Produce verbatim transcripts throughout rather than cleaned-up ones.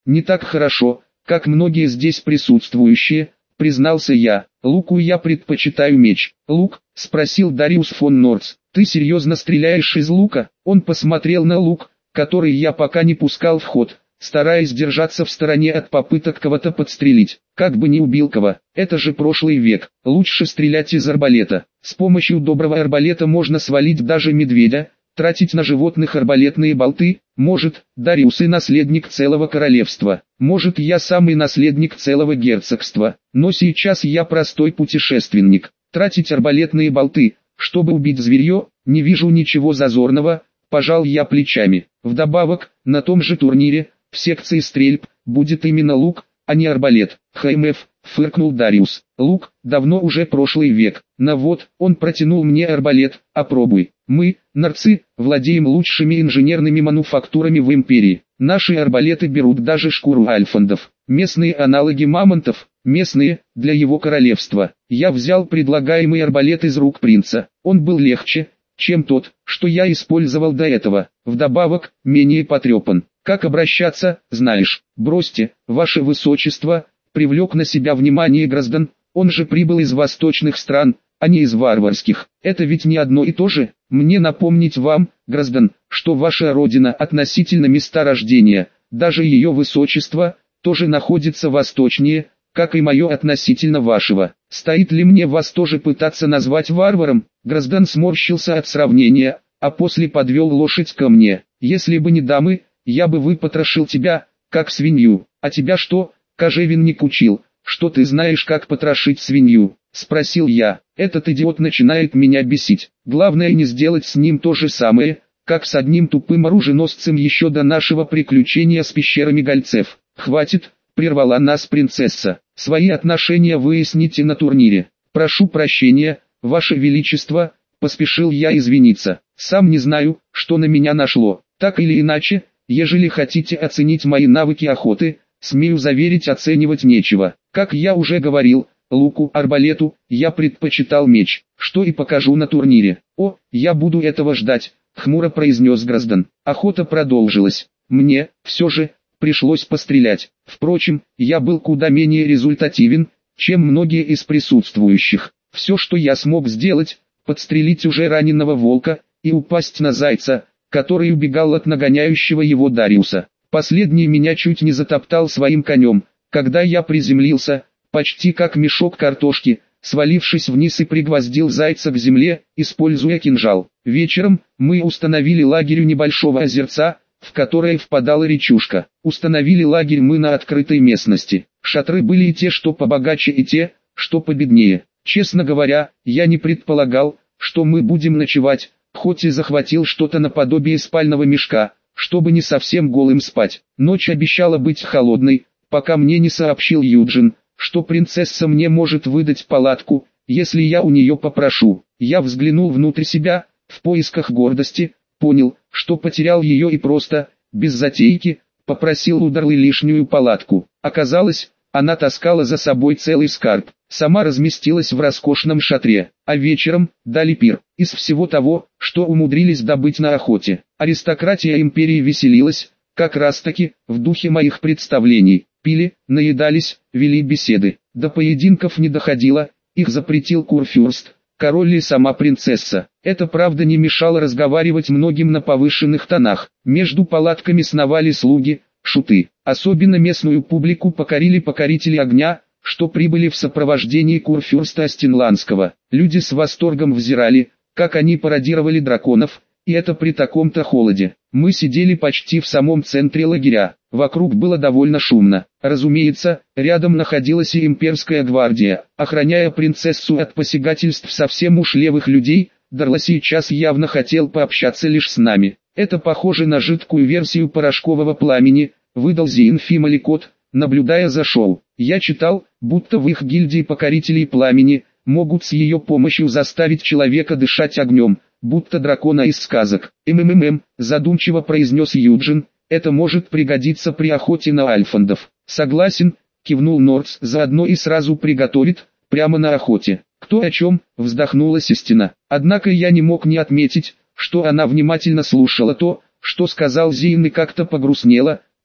не так хорошо, как многие здесь присутствующие, признался я. Луку я предпочитаю меч. Лук? Спросил Дариус фон Норц. Ты серьезно стреляешь из лука? Он посмотрел на лук, который я пока не пускал в ход, стараясь держаться в стороне от попыток кого-то подстрелить. Как бы не убил кого, это же прошлый век. Лучше стрелять из арбалета. С помощью доброго арбалета можно свалить даже медведя. Тратить на животных арбалетные болты, может, Дариус и наследник целого королевства, может, я самый наследник целого герцогства, но сейчас я простой путешественник. Тратить арбалетные болты, чтобы убить зверье, не вижу ничего зазорного, пожал я плечами. Вдобавок, на том же турнире, в секции стрельб, будет именно лук, а не арбалет. ХМФ, фыркнул Дариус. Лук, давно уже прошлый век. На вот, он протянул мне арбалет, опробуй. Мы, норцы, владеем лучшими инженерными мануфактурами в империи. Наши арбалеты берут даже шкуру альфандов. Местные аналоги мамонтов, местные, для его королевства. Я взял предлагаемый арбалет из рук принца. Он был легче, чем тот, что я использовал до этого. Вдобавок, менее потрепан. Как обращаться, знаешь. Бросьте, ваше высочество, привлек на себя внимание граждан. Он же прибыл из восточных стран, а не из варварских. Это ведь не одно и то же. Мне напомнить вам, граждан, что ваша родина относительно места рождения, даже ее высочество, тоже находится восточнее, как и мое относительно вашего. Стоит ли мне вас тоже пытаться назвать варваром? Граждан сморщился от сравнения, а после подвел лошадь ко мне. Если бы не дамы, я бы выпотрошил тебя, как свинью. А тебя что, кожевенник учил, что ты знаешь, как потрошить свинью? Спросил я. Этот идиот начинает меня бесить. Главное не сделать с ним то же самое, как с одним тупым оруженосцем еще до нашего приключения с пещерами гольцев. Хватит, прервала нас принцесса. Свои отношения выясните на турнире. Прошу прощения, ваше величество, поспешил я извиниться. Сам не знаю, что на меня нашло. Так или иначе, ежели хотите оценить мои навыки охоты, смею заверить, оценивать нечего. Как я уже говорил, луку, арбалету, я предпочитал меч, что и покажу на турнире. О, я буду этого ждать, хмуро произнес граждан. Охота продолжилась. Мне, все же, пришлось пострелять. Впрочем, я был куда менее результативен, чем многие из присутствующих. Все, что я смог сделать, подстрелить уже раненого волка и упасть на зайца, который убегал от нагоняющего его Дариуса. Последний меня чуть не затоптал своим конем, когда я приземлился, почти как мешок картошки, свалившись вниз и пригвоздил зайца к земле, используя кинжал. Вечером мы установили лагерь у небольшого озерца, в которое впадала речушка. Установили лагерь мы на открытой местности. Шатры были и те, что побогаче, и те, что победнее. Честно говоря, я не предполагал, что мы будем ночевать, хоть и захватил что-то наподобие спального мешка, чтобы не совсем голым спать. Ночь обещала быть холодной, пока мне не сообщил Юджин, что принцесса мне может выдать палатку, если я у нее попрошу. Я взглянул внутрь себя, в поисках гордости, понял, что потерял ее и просто, без затейки, попросил у Дарлы лишнюю палатку. Оказалось, она таскала за собой целый скарб, сама разместилась в роскошном шатре, а вечером дали пир, из всего того, что умудрились добыть на охоте. Аристократия империи веселилась, как раз таки, в духе моих представлений. Пили, наедались, вели беседы. До поединков не доходило, их запретил курфюрст, король и сама принцесса. Это правда не мешало разговаривать многим на повышенных тонах. Между палатками сновали слуги, шуты. Особенно местную публику покорили покорители огня, что прибыли в сопровождении курфюрста Астинландского. Люди с восторгом взирали, как они пародировали драконов, и это при таком-то холоде. Мы сидели почти в самом центре лагеря. Вокруг было довольно шумно. Разумеется, рядом находилась и имперская гвардия, охраняя принцессу от посягательств совсем уж левых людей. Дарла сейчас явно хотел пообщаться лишь с нами. Это похоже на жидкую версию порошкового пламени, выдал Зиинфи Маликот, наблюдая за шоу. Я читал, будто в их гильдии покорителей пламени могут с ее помощью заставить человека дышать огнем, будто дракона из сказок. «МММ», задумчиво произнес Юджин, «это может пригодиться при охоте на альфандов». «Согласен», кивнул Норц, «заодно и сразу приготовит, прямо на охоте». «Кто о чем?» — вздохнула Систина. Однако я не мог не отметить, что она внимательно слушала то, что сказал Зейн, и как-то погрустнела,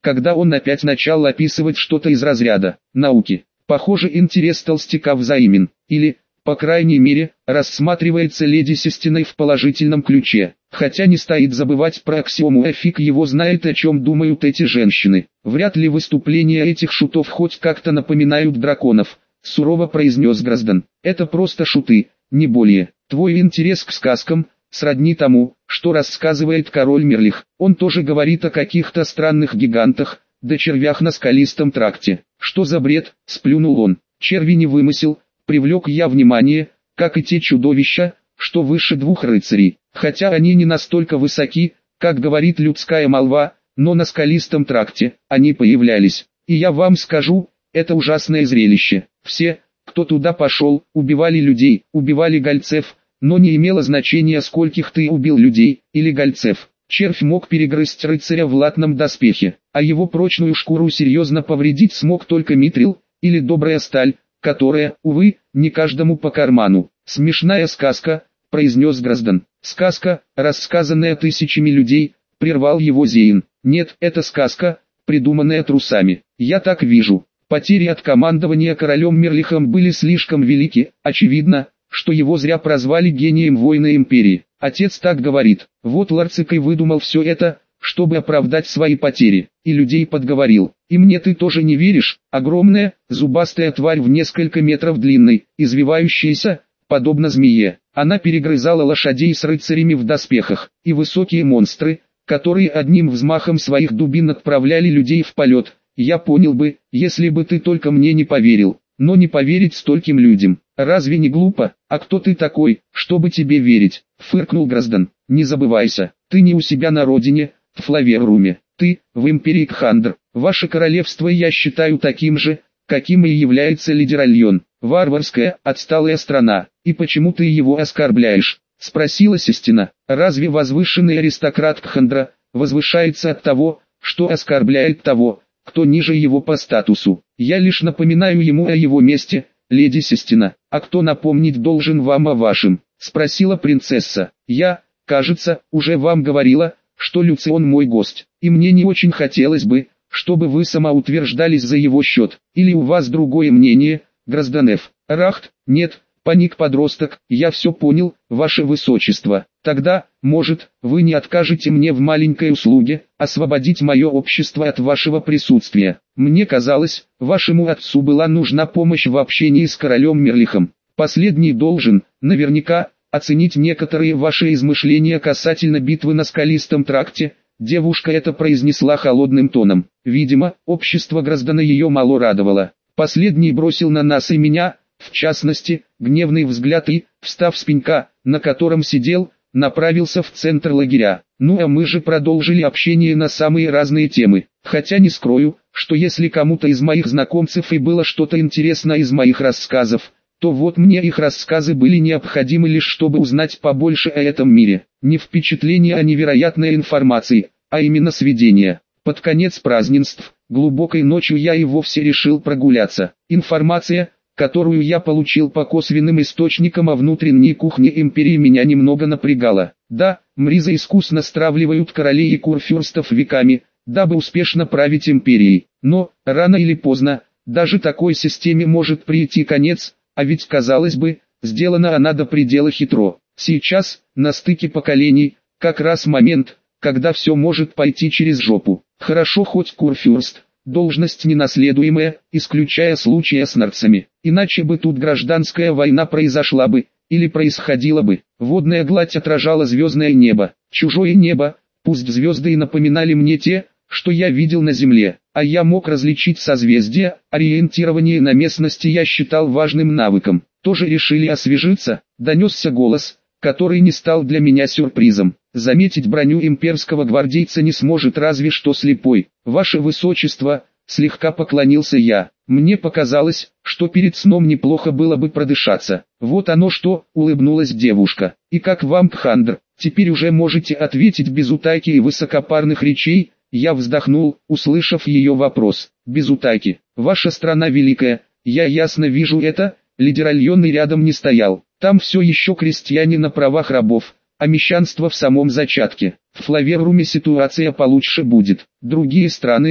когда он опять начал описывать что-то из разряда науки. Похоже, интерес толстяка взаимен, или, по крайней мере, рассматривается леди Сестиной в положительном ключе. Хотя не стоит забывать про аксиому, а фиг его знает, о чем думают эти женщины. Вряд ли выступления этих шутов хоть как-то напоминают драконов, сурово произнес Граздан. Это просто шуты, не более. Твой интерес к сказкам сродни тому, что рассказывает король Мерлих. Он тоже говорит о каких-то странных гигантах, да червях на скалистом тракте. Что за бред, сплюнул он. Черви не вымысел, привлек я внимание, как и те чудовища, что выше двух рыцарей. Хотя они не настолько высоки, как говорит людская молва, но на скалистом тракте они появлялись. И я вам скажу, это ужасное зрелище. Все, кто туда пошел, убивали людей, убивали гольцев, но не имело значения, скольких ты убил людей или гольцев. Червь мог перегрызть рыцаря в латном доспехе, а его прочную шкуру серьезно повредить смог только митрил, или добрая сталь, которая, увы, не каждому по карману. Смешная сказка, произнес Граздан. Сказка, рассказанная тысячами людей, прервал его Зейн. Нет, это сказка, придуманная трусами. Я так вижу. Потери от командования королем Мерлихом были слишком велики, очевидно, что его зря прозвали гением воина империи. Отец так говорит. Вот Ларцикай выдумал все это, чтобы оправдать свои потери, и людей подговорил. И мне ты тоже не веришь? Огромная, зубастая тварь в несколько метров длинной, извивающаяся, подобно змее. Она перегрызала лошадей с рыцарями в доспехах, и высокие монстры, которые одним взмахом своих дубин отправляли людей в полет. Я понял бы, если бы ты только мне не поверил. Но не поверить стольким людям. Разве не глупо? А кто ты такой, чтобы тебе верить? Фыркнул Граздан. Не забывайся, ты не у себя на родине, в Флаверруме. Ты, в империи Кхандр. Ваше королевство я считаю таким же, каким и является Лидеральон. Варварская, отсталая страна. И почему ты его оскорбляешь? Спросила Сестина. Разве возвышенный аристократ Кхандра возвышается от того, что оскорбляет того, кто ниже его по статусу? Я лишь напоминаю ему о его месте, леди Сестина. А кто напомнить должен вам о вашем? Спросила принцесса. Я, кажется, уже вам говорила, что Люцион мой гость, и мне не очень хотелось бы, чтобы вы самоутверждались за его счет. Или у вас другое мнение, Гразданев? Рахт, нет, паник подросток, я все понял, ваше высочество. Тогда, может, вы не откажете мне в маленькой услуге, освободить мое общество от вашего присутствия. Мне казалось, вашему отцу была нужна помощь в общении с королем Мерлихом. Последний должен, наверняка, оценить некоторые ваши измышления касательно битвы на скалистом тракте. Девушка это произнесла холодным тоном. Видимо, общество Граздана ее мало радовало. Последний бросил на нас и меня, в частности, гневный взгляд и, встав с пенька, на котором сидел, направился в центр лагеря. Ну а мы же продолжили общение на самые разные темы. Хотя не скрою, что если кому-то из моих знакомцев и было что-то интересно из моих рассказов, то вот мне их рассказы были необходимы лишь чтобы узнать побольше о этом мире. Не впечатление о невероятной информации, а именно сведения. Под конец празднеств, глубокой ночью я и вовсе решил прогуляться. Информация, которую я получил по косвенным источникам о внутренней кухне империи, меня немного напрягала. Да, мризы искусно стравливают королей и курфюрстов веками, дабы успешно править империей. Но, рано или поздно, даже такой системе может прийти конец, а ведь, казалось бы, сделана она до предела хитро. Сейчас, на стыке поколений, как раз момент, когда все может пойти через жопу. Хорошо хоть курфюрст, должность ненаследуемая, исключая случаи с нарцами. Иначе бы тут гражданская война произошла бы, или происходила бы. Водная гладь отражала звездное небо. Чужое небо, пусть звезды и напоминали мне те, что я видел на земле, а я мог различить созвездия. Ориентирование на местности я считал важным навыком. Тоже решили освежиться? Донесся голос, который не стал для меня сюрпризом. Заметить броню имперского гвардейца не сможет разве что слепой. Ваше высочество, слегка поклонился я. Мне показалось, что перед сном неплохо было бы продышаться. Вот оно что, улыбнулась девушка. И как вам, Кхандр, теперь уже можете ответить без утайки и высокопарных речей? Я вздохнул, услышав ее вопрос. Без утайки. Ваша страна великая, я ясно вижу это. Лидеральон и рядом не стоял. Там все еще крестьяне на правах рабов, а мещанство в самом зачатке. В Флаверруме ситуация получше будет. Другие страны,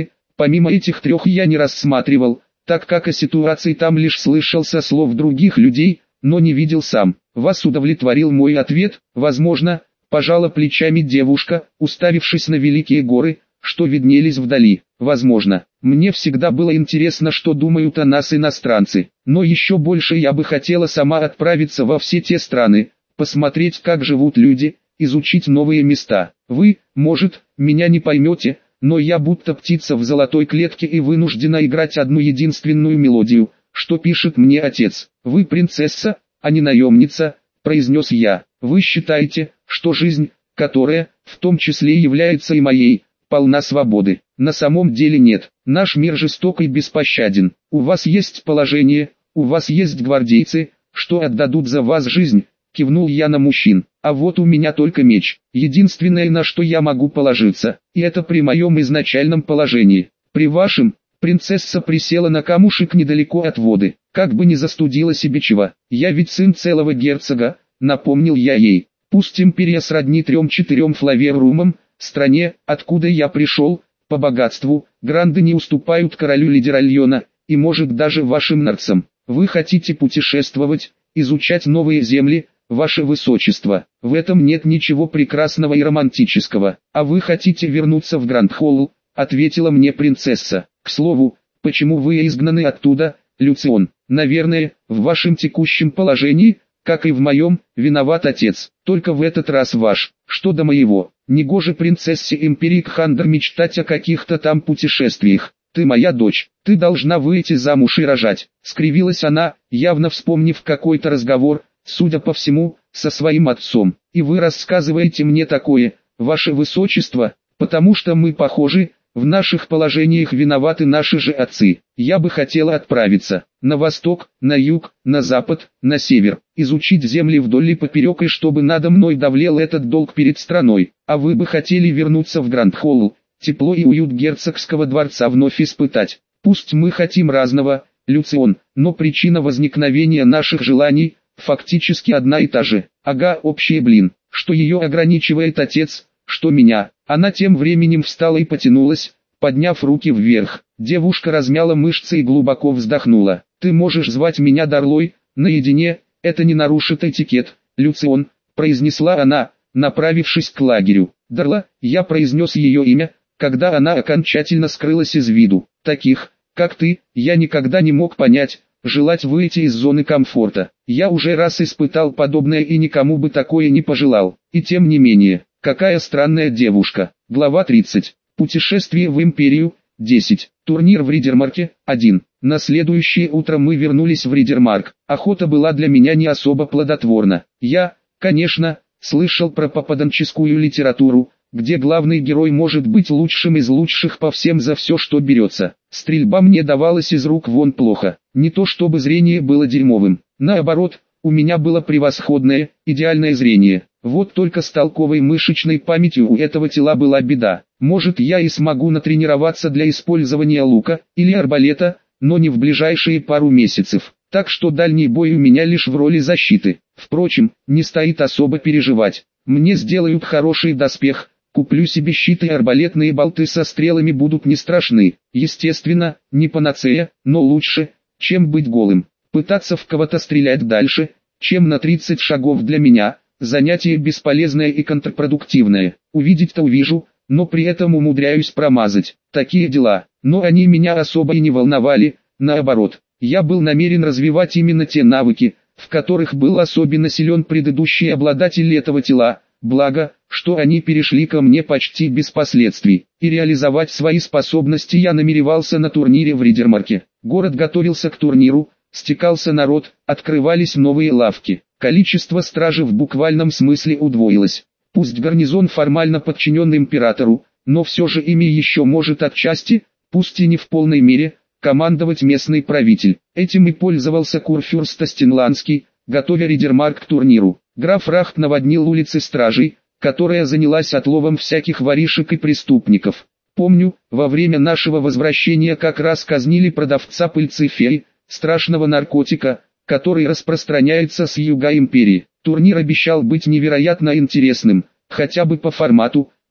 Помимо этих трех я не рассматривал, так как о ситуации там лишь слышал со слов других людей, но не видел сам. Вас удовлетворил мой ответ? Возможно, пожала плечами девушка, уставившись на великие горы, что виднелись вдали. Возможно, мне всегда было интересно, что думают о нас иностранцы, но еще больше я бы хотела сама отправиться во все те страны, посмотреть, как живут люди, изучить новые места. Вы, может, меня не поймете, но я будто птица в золотой клетке и вынуждена играть одну единственную мелодию, что пишет мне отец. Вы принцесса, а не наемница, произнес я. Вы считаете, что жизнь, которая, в том числе является и моей, полна свободы? На самом деле нет. Наш мир жесток и беспощаден. У вас есть положение, у вас есть гвардейцы, что отдадут за вас жизнь, кивнул я на мужчин. А вот у меня только меч, единственное, на что я могу положиться, и это при моем изначальном положении. При вашем, принцесса присела на камушек недалеко от воды, как бы не застудила себе чего. Я ведь сын целого герцога, напомнил я ей. Пусть империя сродни трем-четырем флаверумам, стране, откуда я пришел, по богатству, гранды не уступают королю Лидеральона, и может даже вашим нарцам. Вы хотите путешествовать, изучать новые земли, ваше высочество, в этом нет ничего прекрасного и романтического. А вы хотите вернуться в Гранд-Холл, ответила мне принцесса. К слову, почему вы изгнаны оттуда, Люцион? Наверное, в вашем текущем положении, как и в моем, виноват отец. Только в этот раз ваш. Что до моего, негоже принцессе империи Кхандр мечтать о каких-то там путешествиях. Ты моя дочь, ты должна выйти замуж и рожать. Скривилась она, явно вспомнив какой-то разговор, судя по всему, со своим отцом. И вы рассказываете мне такое, ваше высочество, потому что мы похожи, в наших положениях виноваты наши же отцы. Я бы хотела отправиться на восток, на юг, на запад, на север, изучить земли вдоль и поперек, и чтобы надо мной давлел этот долг перед страной. А вы бы хотели вернуться в Гранд-Холл, тепло и уют герцогского дворца вновь испытать. Пусть мы хотим разного, Люцион, но причина возникновения наших желаний фактически одна и та же. Ага, общая, блин, что ее ограничивает отец, что меня. Она тем временем встала и потянулась, подняв руки вверх. Девушка размяла мышцы и глубоко вздохнула. Ты можешь звать меня Дарлой, наедине, это не нарушит этикет, Люцион, произнесла она, направившись к лагерю. Дарла, я произнес ее имя, когда она окончательно скрылась из виду. Таких, как ты, я никогда не мог понять, желать выйти из зоны комфорта. Я уже раз испытал подобное и никому бы такое не пожелал. И тем не менее, какая странная девушка. Глава тридцать. Путешествие в Империю. десять. Турнир в Ридермарке. один. На следующее утро мы вернулись в Ридермарк. Охота была для меня не особо плодотворна. Я, конечно, слышал про попаданческую литературу, где главный герой может быть лучшим из лучших по всем за все, что берется. Стрельба мне давалась из рук вон плохо. Не то чтобы зрение было дерьмовым. Наоборот, у меня было превосходное, идеальное зрение. Вот только с толковой мышечной памятью у этого тела была беда. Может, я и смогу натренироваться для использования лука или арбалета, но не в ближайшие пару месяцев. Так что дальний бой у меня лишь в роли защиты. Впрочем, не стоит особо переживать. Мне сделают хороший доспех, куплю себе щит, и арбалетные болты со стрелами будут не страшны. Естественно, не панацея, но лучше, чем быть голым. Пытаться в кого-то стрелять дальше, чем на тридцать шагов, для меня занятие бесполезное и контрпродуктивное. Увидеть-то увижу, но при этом умудряюсь промазать. Такие дела. Но они меня особо и не волновали, наоборот. Я был намерен развивать именно те навыки, в которых был особенно силен предыдущий обладатель этого тела, благо, что они перешли ко мне почти без последствий. И реализовать свои способности я намеревался на турнире в Ридермарке. Город готовился к турниру, стекался народ, открывались новые лавки. Количество стражи в буквальном смысле удвоилось. Пусть гарнизон формально подчинен императору, но все же ими еще может отчасти, пусть и не в полной мере, командовать местный правитель. Этим и пользовался курфюрст Стенландский, готовя Ридермарк к турниру. Граф Рахт наводнил улицы стражей, которая занялась отловом всяких воришек и преступников. Помню, во время нашего возвращения как раз казнили продавца пыльцы феи, страшного наркотика, который распространяется с юга империи. Турнир обещал быть невероятно интересным, хотя бы по формату,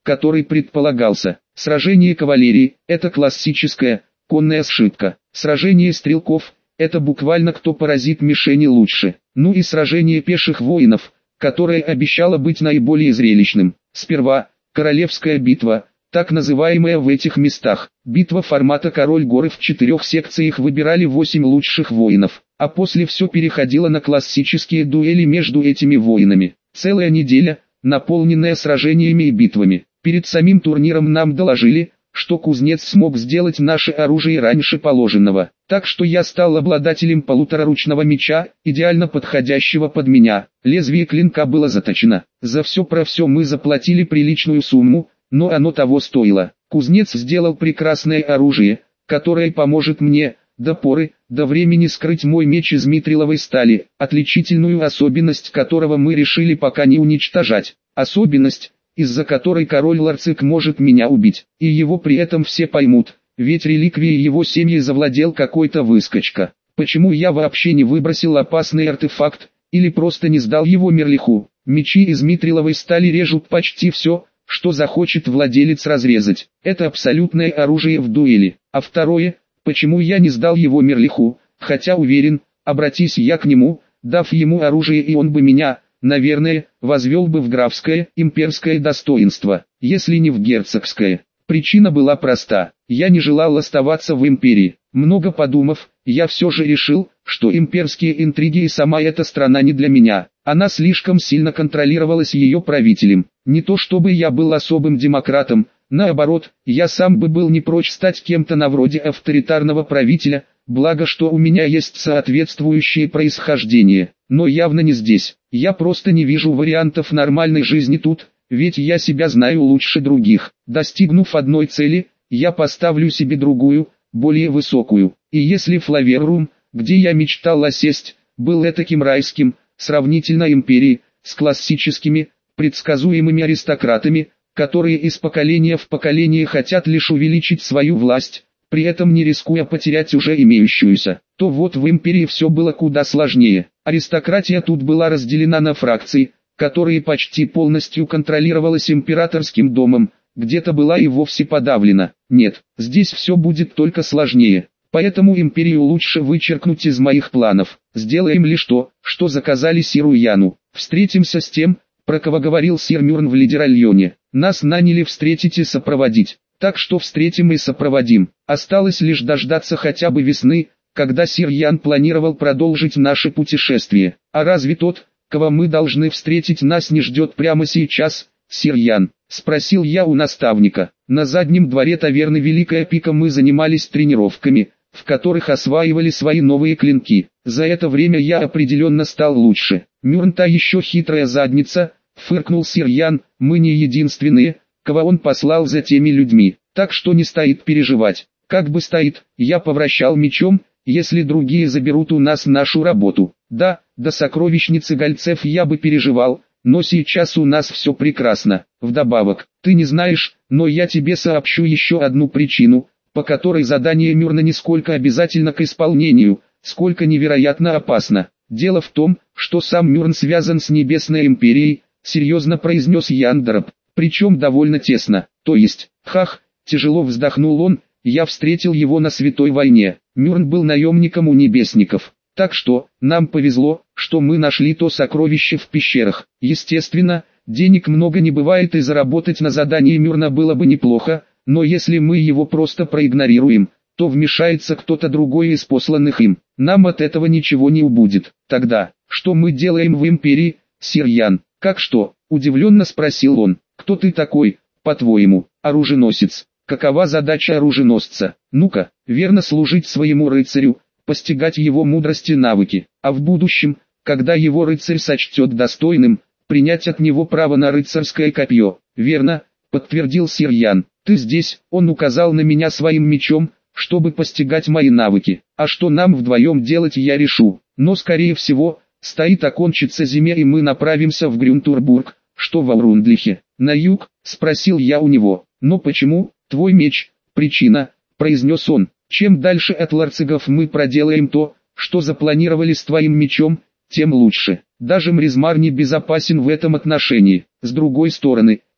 который предполагался. Сражение кавалерии – это классическая, конная сшибка. Сражение стрелков – это буквально кто поразит мишени лучше. Ну и сражение пеших воинов, которое обещало быть наиболее зрелищным. Сперва – королевская битва, так называемая в этих местах. Битва формата «Король горы», в четырех секциях выбирали восемь лучших воинов, а после все переходило на классические дуэли между этими воинами. Целая неделя, наполненная сражениями и битвами. Перед самим турниром нам доложили, что кузнец смог сделать наше оружие раньше положенного. Так что я стал обладателем полутораручного меча, идеально подходящего под меня. Лезвие клинка было заточено. За все про все мы заплатили приличную сумму, но оно того стоило. Кузнец сделал прекрасное оружие, которое поможет мне, до поры, до времени скрыть мой меч из митриловой стали, отличительную особенность которого мы решили пока не уничтожать. Особенность, из-за которой король Ларцик может меня убить, и его при этом все поймут, ведь реликвией его семьи завладел какой-то выскочка. Почему я вообще не выбросил опасный артефакт, или просто не сдал его Мерлиху? Мечи из митриловой стали режут почти все, что захочет владелец разрезать. Это абсолютное оружие в дуэли. А второе, почему я не сдал его Мерлиху, хотя уверен, обратись я к нему, дав ему оружие, и он бы меня, наверное, возвел бы в графское, имперское достоинство, если не в герцогское. Причина была проста. Я не желал оставаться в империи. Много подумав, я все же решил, что имперские интриги и сама эта страна не для меня. Она слишком сильно контролировалась ее правителем. Не то чтобы я был особым демократом, наоборот, я сам бы был не прочь стать кем-то на вроде авторитарного правителя, благо что у меня есть соответствующее происхождение. Но явно не здесь. Я просто не вижу вариантов нормальной жизни тут, ведь я себя знаю лучше других. Достигнув одной цели, я поставлю себе другую, более высокую. И если Флаверрум, где я мечтал осесть, был этаким райским, сравнительно империи, с классическими, предсказуемыми аристократами, которые из поколения в поколение хотят лишь увеличить свою власть, при этом не рискуя потерять уже имеющуюся, то вот в империи все было куда сложнее. Аристократия тут была разделена на фракции, которые почти полностью контролировалась императорским домом, где-то была и вовсе подавлена. Нет, здесь все будет только сложнее. Поэтому империю лучше вычеркнуть из моих планов. Сделаем лишь то, что заказали сиру Яну. Встретимся с тем, про кого говорил сир Мюрн в Лидеральоне. Нас наняли встретить и сопроводить. Так что встретим и сопроводим. Осталось лишь дождаться хотя бы весны, когда сир Ян планировал продолжить наше путешествие. А разве тот, кого мы должны встретить, нас не ждет прямо сейчас, сир Ян? Спросил я у наставника. На заднем дворе таверны Великая Пика мы занимались тренировками, в которых осваивали свои новые клинки. За это время я определенно стал лучше. Мюрн та еще хитрая задница, фыркнул сир Ян, мы не единственные, кого он послал за теми людьми, так что не стоит переживать. Как бы стоит, я повращал мечом, если другие заберут у нас нашу работу. Да, до сокровищницы Гольцев я бы переживал, но сейчас у нас все прекрасно. Вдобавок, ты не знаешь, но я тебе сообщу еще одну причину, по которой задание Мюрна не сколько обязательно к исполнению, сколько невероятно опасно. Дело в том, что сам Мюрн связан с Небесной Империей, серьезно произнес Яндроп, причем довольно тесно. То есть, хах, тяжело вздохнул он, я встретил его на Святой войне. Мюрн был наемником у небесников. Так что, нам повезло, что мы нашли то сокровище в пещерах. Естественно, денег много не бывает и заработать на задании Мюрна было бы неплохо, но если мы его просто проигнорируем, то вмешается кто-то другой из посланных им. Нам от этого ничего не убудет. Тогда, что мы делаем в империи, сир Ян? Как что? Удивленно спросил он. Кто ты такой, по-твоему, оруженосец? Какова задача оруженосца? Ну-ка, верно служить своему рыцарю, постигать его мудрости и навыки, а в будущем, когда его рыцарь сочтет достойным, принять от него право на рыцарское копье. Верно, подтвердил сир Ян. Ты здесь, он указал на меня своим мечом, чтобы постигать мои навыки. А что нам вдвоем делать, я решу. Но скорее всего, стоит окончиться зиме и мы направимся в Грюнтурбург, что в Аурундлихе. На юг, спросил я у него. Но почему, твой меч, причина, произнес он. Чем дальше от ларцигов мы проделаем то, что запланировали с твоим мечом, тем лучше. Даже Мризмар не безопасен в этом отношении. С другой стороны,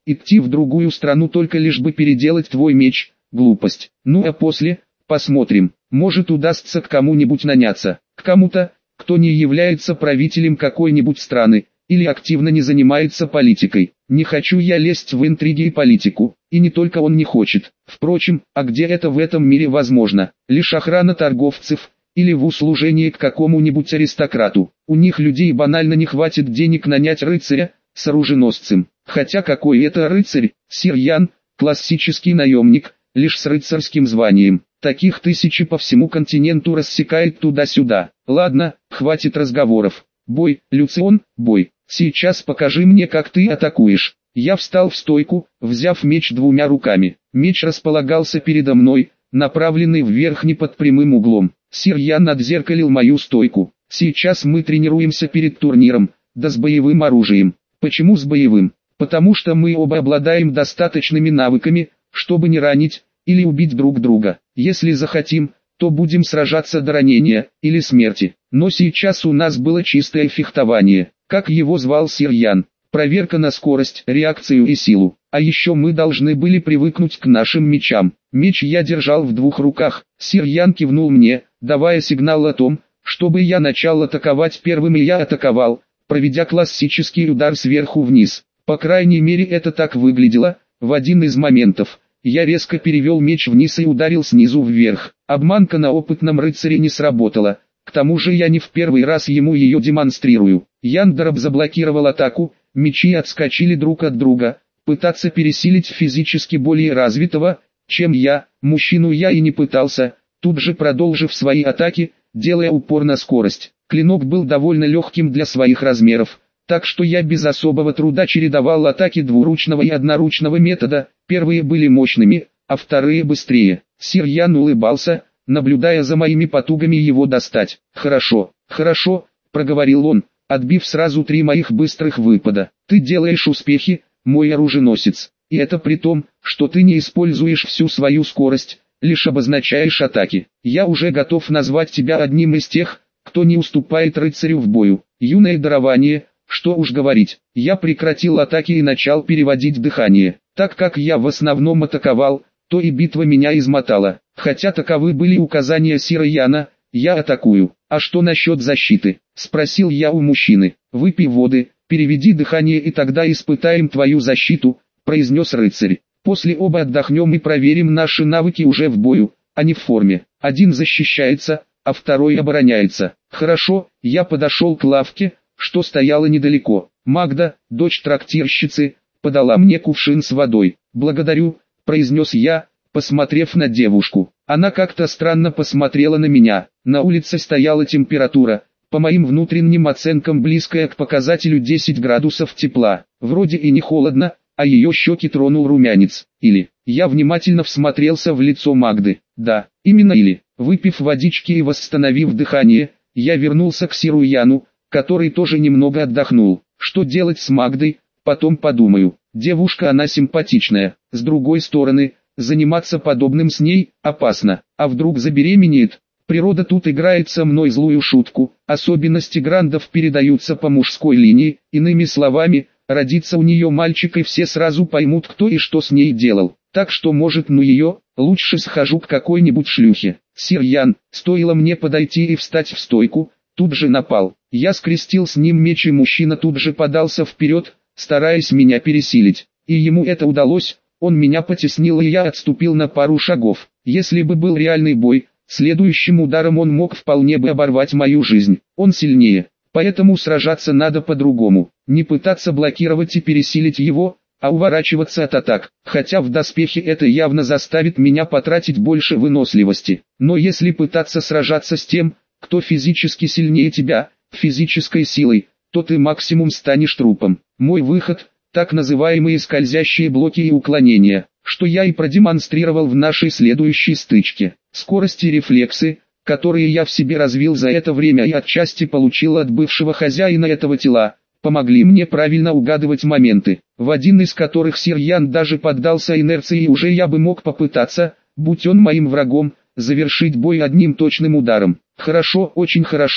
идти в другую страну только лишь бы переделать твой меч, глупость. Ну а после, посмотрим, может удастся к кому-нибудь наняться, к кому-то, кто не является правителем какой-нибудь страны, или активно не занимается политикой. Не хочу я лезть в интриги и политику, и не только он не хочет. Впрочем, а где это в этом мире возможно? Лишь охрана торговцев, или в услужении к какому-нибудь аристократу. У них людей банально не хватит денег нанять рыцаря с оруженосцем. Хотя какой это рыцарь? Сир Ян, классический наемник, лишь с рыцарским званием. Таких тысячи по всему континенту рассекает туда-сюда. Ладно, хватит разговоров. Бой, Люцион, бой. Сейчас покажи мне, как ты атакуешь. Я встал в стойку, взяв меч двумя руками. Меч располагался передо мной, направленный вверх не под прямым углом. Сир Ян отзеркалил мою стойку. Сейчас мы тренируемся перед турниром, да с боевым оружием. Почему с боевым? Потому что мы оба обладаем достаточными навыками, чтобы не ранить или убить друг друга. Если захотим, то будем сражаться до ранения или смерти. Но сейчас у нас было чистое фехтование. Как его звал Сир Ян? Проверка на скорость, реакцию и силу. А еще мы должны были привыкнуть к нашим мечам. Меч я держал в двух руках. Сир Ян кивнул мне, давая сигнал о том, чтобы я начал атаковать первым, и я атаковал, проведя классический удар сверху вниз. По крайней мере это так выглядело. В один из моментов я резко перевел меч вниз и ударил снизу вверх. Обманка на опытном рыцаре не сработала. К тому же я не в первый раз ему ее демонстрирую. Яндероб заблокировал атаку, мечи отскочили друг от друга. Пытаться пересилить физически более развитого, чем я, мужчину я и не пытался, тут же продолжив свои атаки, делая упор на скорость. Клинок был довольно легким для своих размеров, так что я без особого труда чередовал атаки двуручного и одноручного метода. Первые были мощными, а вторые быстрее. Сир Ян улыбался, наблюдая за моими потугами его достать. «Хорошо, хорошо», — проговорил он, отбив сразу три моих быстрых выпада. «Ты делаешь успехи, мой оруженосец, и это при том, что ты не используешь всю свою скорость, лишь обозначаешь атаки. Я уже готов назвать тебя одним из тех, кто не уступает рыцарю в бою. Юное дарование, что уж говорить». Я прекратил атаки и начал переводить дыхание. Так как я в основном атаковал, то и битва меня измотала. Хотя таковы были указания Сира Яна, я атакую. «А что насчет защиты?» — спросил я у мужчины. «Выпей воды, переведи дыхание и тогда испытаем твою защиту», — произнес рыцарь. «После оба отдохнем и проверим наши навыки уже в бою, а не в форме. Один защищается, а второй обороняется». Хорошо, я подошел к лавке, что стояла недалеко. Магда, дочь трактирщицы, подала мне кувшин с водой. «Благодарю», — произнес я, посмотрев на девушку. Она как-то странно посмотрела на меня. На улице стояла температура, по моим внутренним оценкам близкая к показателю десять градусов тепла. Вроде и не холодно, а ее щеки тронул румянец. Или, я внимательно всмотрелся в лицо Магды. Да, именно или. Выпив водички и восстановив дыхание, я вернулся к Сиру Яну, который тоже немного отдохнул. Что делать с Магдой, потом подумаю. Девушка она симпатичная. С другой стороны, заниматься подобным с ней опасно. А вдруг забеременеет? Природа тут играет со мной злую шутку. Особенности грандов передаются по мужской линии. Иными словами, родится у нее мальчик и все сразу поймут, кто и что с ней делал. Так что может ну ее, лучше схожу к какой-нибудь шлюхе. Сир Ян, стоило мне подойти и встать в стойку, тут же напал. Я скрестил с ним меч и мужчина тут же подался вперед, стараясь меня пересилить. И ему это удалось, он меня потеснил и я отступил на пару шагов. Если бы был реальный бой, следующим ударом он мог вполне бы оборвать мою жизнь. Он сильнее, поэтому сражаться надо по-другому. Не пытаться блокировать и пересилить его, а уворачиваться от атак. Хотя в доспехе это явно заставит меня потратить больше выносливости. Но если пытаться сражаться с тем, кто физически сильнее тебя, физической силой, то ты максимум станешь трупом. Мой выход – так называемые скользящие блоки и уклонения, что я и продемонстрировал в нашей следующей стычке. Скорость и рефлексы, которые я в себе развил за это время и отчасти получил от бывшего хозяина этого тела, помогли мне правильно угадывать моменты, в один из которых Сир Ян даже поддался инерции, и уже я бы мог попытаться, будь он моим врагом, завершить бой одним точным ударом. «Хорошо, очень хорошо»,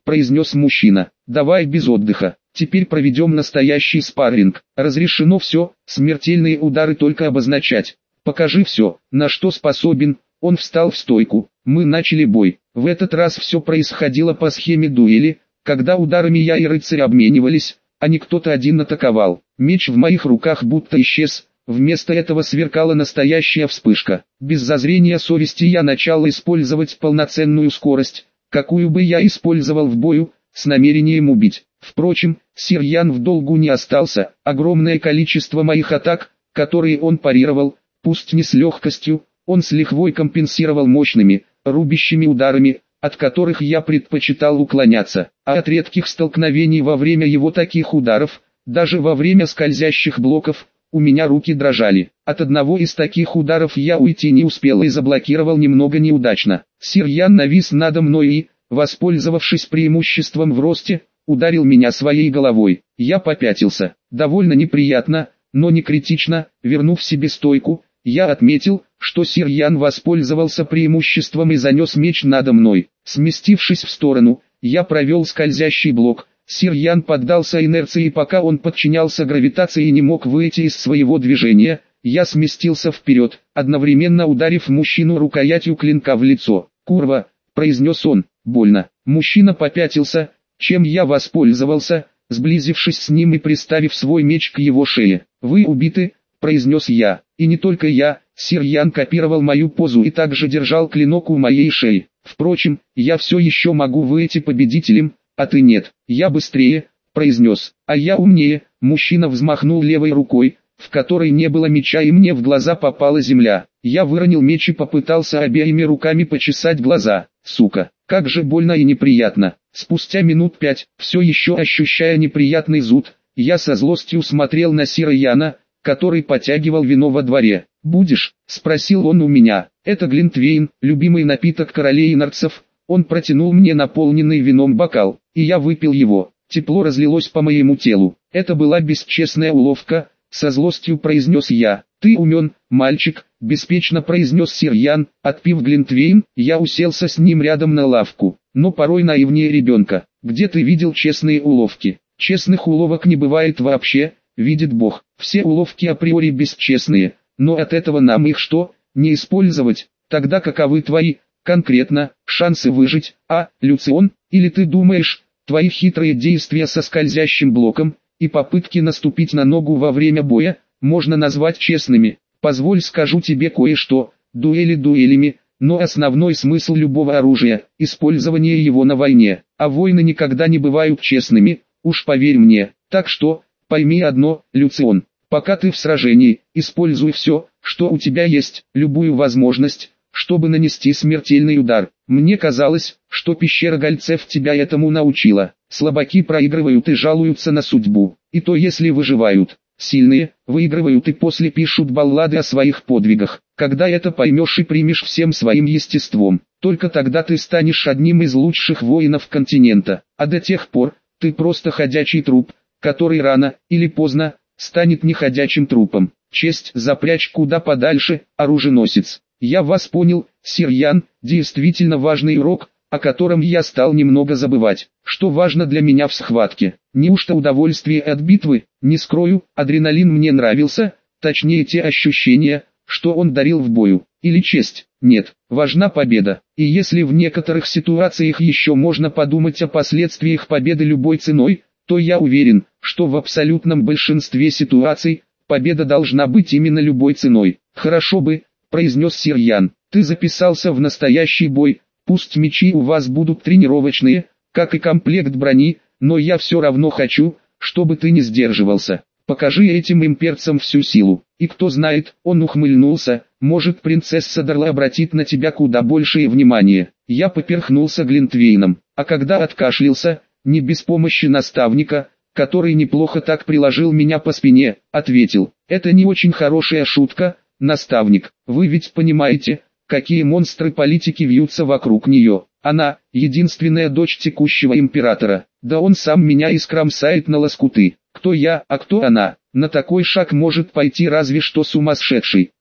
произнес мужчина. Давай без отдыха. Теперь проведем настоящий спарринг. Разрешено все, смертельные удары только обозначать. Покажи все, на что способен. Он встал в стойку. Мы начали бой. В этот раз все происходило по схеме дуэли, когда ударами я и рыцарь обменивались, а не кто-то один атаковал. Меч в моих руках будто исчез. Вместо этого сверкала настоящая вспышка. Без зазрения совести я начал использовать полноценную скорость, какую бы я использовал в бою, с намерением убить. Впрочем, сир Ян в долгу не остался. Огромное количество моих атак, которые он парировал, пусть не с легкостью, он с лихвой компенсировал мощными, рубящими ударами, от которых я предпочитал уклоняться. А от редких столкновений во время его таких ударов, даже во время скользящих блоков, у меня руки дрожали. От одного из таких ударов я уйти не успел и заблокировал немного неудачно. Сир Ян навис надо мной и, воспользовавшись преимуществом в росте, ударил меня своей головой. Я попятился. Довольно неприятно, но не критично. Вернув себе стойку, я отметил, что сир Ян воспользовался преимуществом и занес меч надо мной. Сместившись в сторону, я провел скользящий блок. Сир Ян поддался инерции, и пока он подчинялся гравитации и не мог выйти из своего движения, я сместился вперед, одновременно ударив мужчину рукоятью клинка в лицо. «Курва!» – произнес он. «Больно». Мужчина попятился, чем я воспользовался, сблизившись с ним и приставив свой меч к его шее. «Вы убиты», – произнес я. И не только я, сир Ян копировал мою позу и также держал клинок у моей шеи. Впрочем, я все еще могу выйти победителем, а ты нет. Я быстрее, произнес. А я умнее. Мужчина взмахнул левой рукой, в которой не было меча, и мне в глаза попала земля. Я выронил меч и попытался обеими руками почесать глаза. Сука, как же больно и неприятно. Спустя минут пять, все еще ощущая неприятный зуд, я со злостью смотрел на сира Яна, который потягивал вино во дворе. «Будешь?» – спросил он у меня. «Это глинтвейн, любимый напиток королей инорцев». Он протянул мне наполненный вином бокал, и я выпил его. Тепло разлилось по моему телу. Это была бесчестная уловка, со злостью произнес я. «Ты умен, мальчик», – беспечно произнес сир Ян. Отпив глинтвейн, я уселся с ним рядом на лавку. Но порой наивнее ребенка. «Где ты видел честные уловки?» «Честных уловок не бывает вообще, видит Бог. Все уловки априори бесчестные, но от этого нам их что, не использовать? Тогда каковы твои, конкретно, шансы выжить, а, Люцион, или ты думаешь, твои хитрые действия со скользящим блоком и попытки наступить на ногу во время боя можно назвать честными? Позволь скажу тебе кое-что, дуэли дуэлями, но основной смысл любого оружия – использование его на войне, а войны никогда не бывают честными, уж поверь мне. Так что, пойми одно, Люцион, пока ты в сражении, используй все, что у тебя есть, любую возможность, чтобы нанести смертельный удар. Мне казалось, что пещера Гольцев тебя этому научила. Слабаки проигрывают и жалуются на судьбу, и то если выживают. Сильные выигрывают и после пишут баллады о своих подвигах. Когда это поймешь и примешь всем своим естеством, только тогда ты станешь одним из лучших воинов континента. А до тех пор, ты просто ходячий труп, который рано или поздно станет неходячим трупом. Честь запрячь куда подальше, оруженосец. Я вас понял, сир Ян, действительно важный урок, о котором я стал немного забывать. Что важно для меня в схватке? Неужто удовольствие от битвы? Не скрою, адреналин мне нравился, точнее те ощущения, что он дарил в бою. Или честь? Нет, важна победа. И если в некоторых ситуациях еще можно подумать о последствиях победы любой ценой, то я уверен, что в абсолютном большинстве ситуаций, победа должна быть именно любой ценой. Хорошо бы, произнес сир Ян, ты записался в настоящий бой, пусть мечи у вас будут тренировочные, как и комплект брони, но я все равно хочу, чтобы ты не сдерживался. Покажи этим имперцам всю силу. И кто знает, он ухмыльнулся, может принцесса Дарла обратит на тебя куда большее внимание. Я поперхнулся глинтвейном, а когда откашлялся, не без помощи наставника, который неплохо так приложил меня по спине, ответил: это не очень хорошая шутка, наставник, вы ведь понимаете, какие монстры политики вьются вокруг нее. Она, единственная дочь текущего императора, да он сам меня искромсает на лоскуты. Кто я, а кто она? На такой шаг может пойти разве что сумасшедший.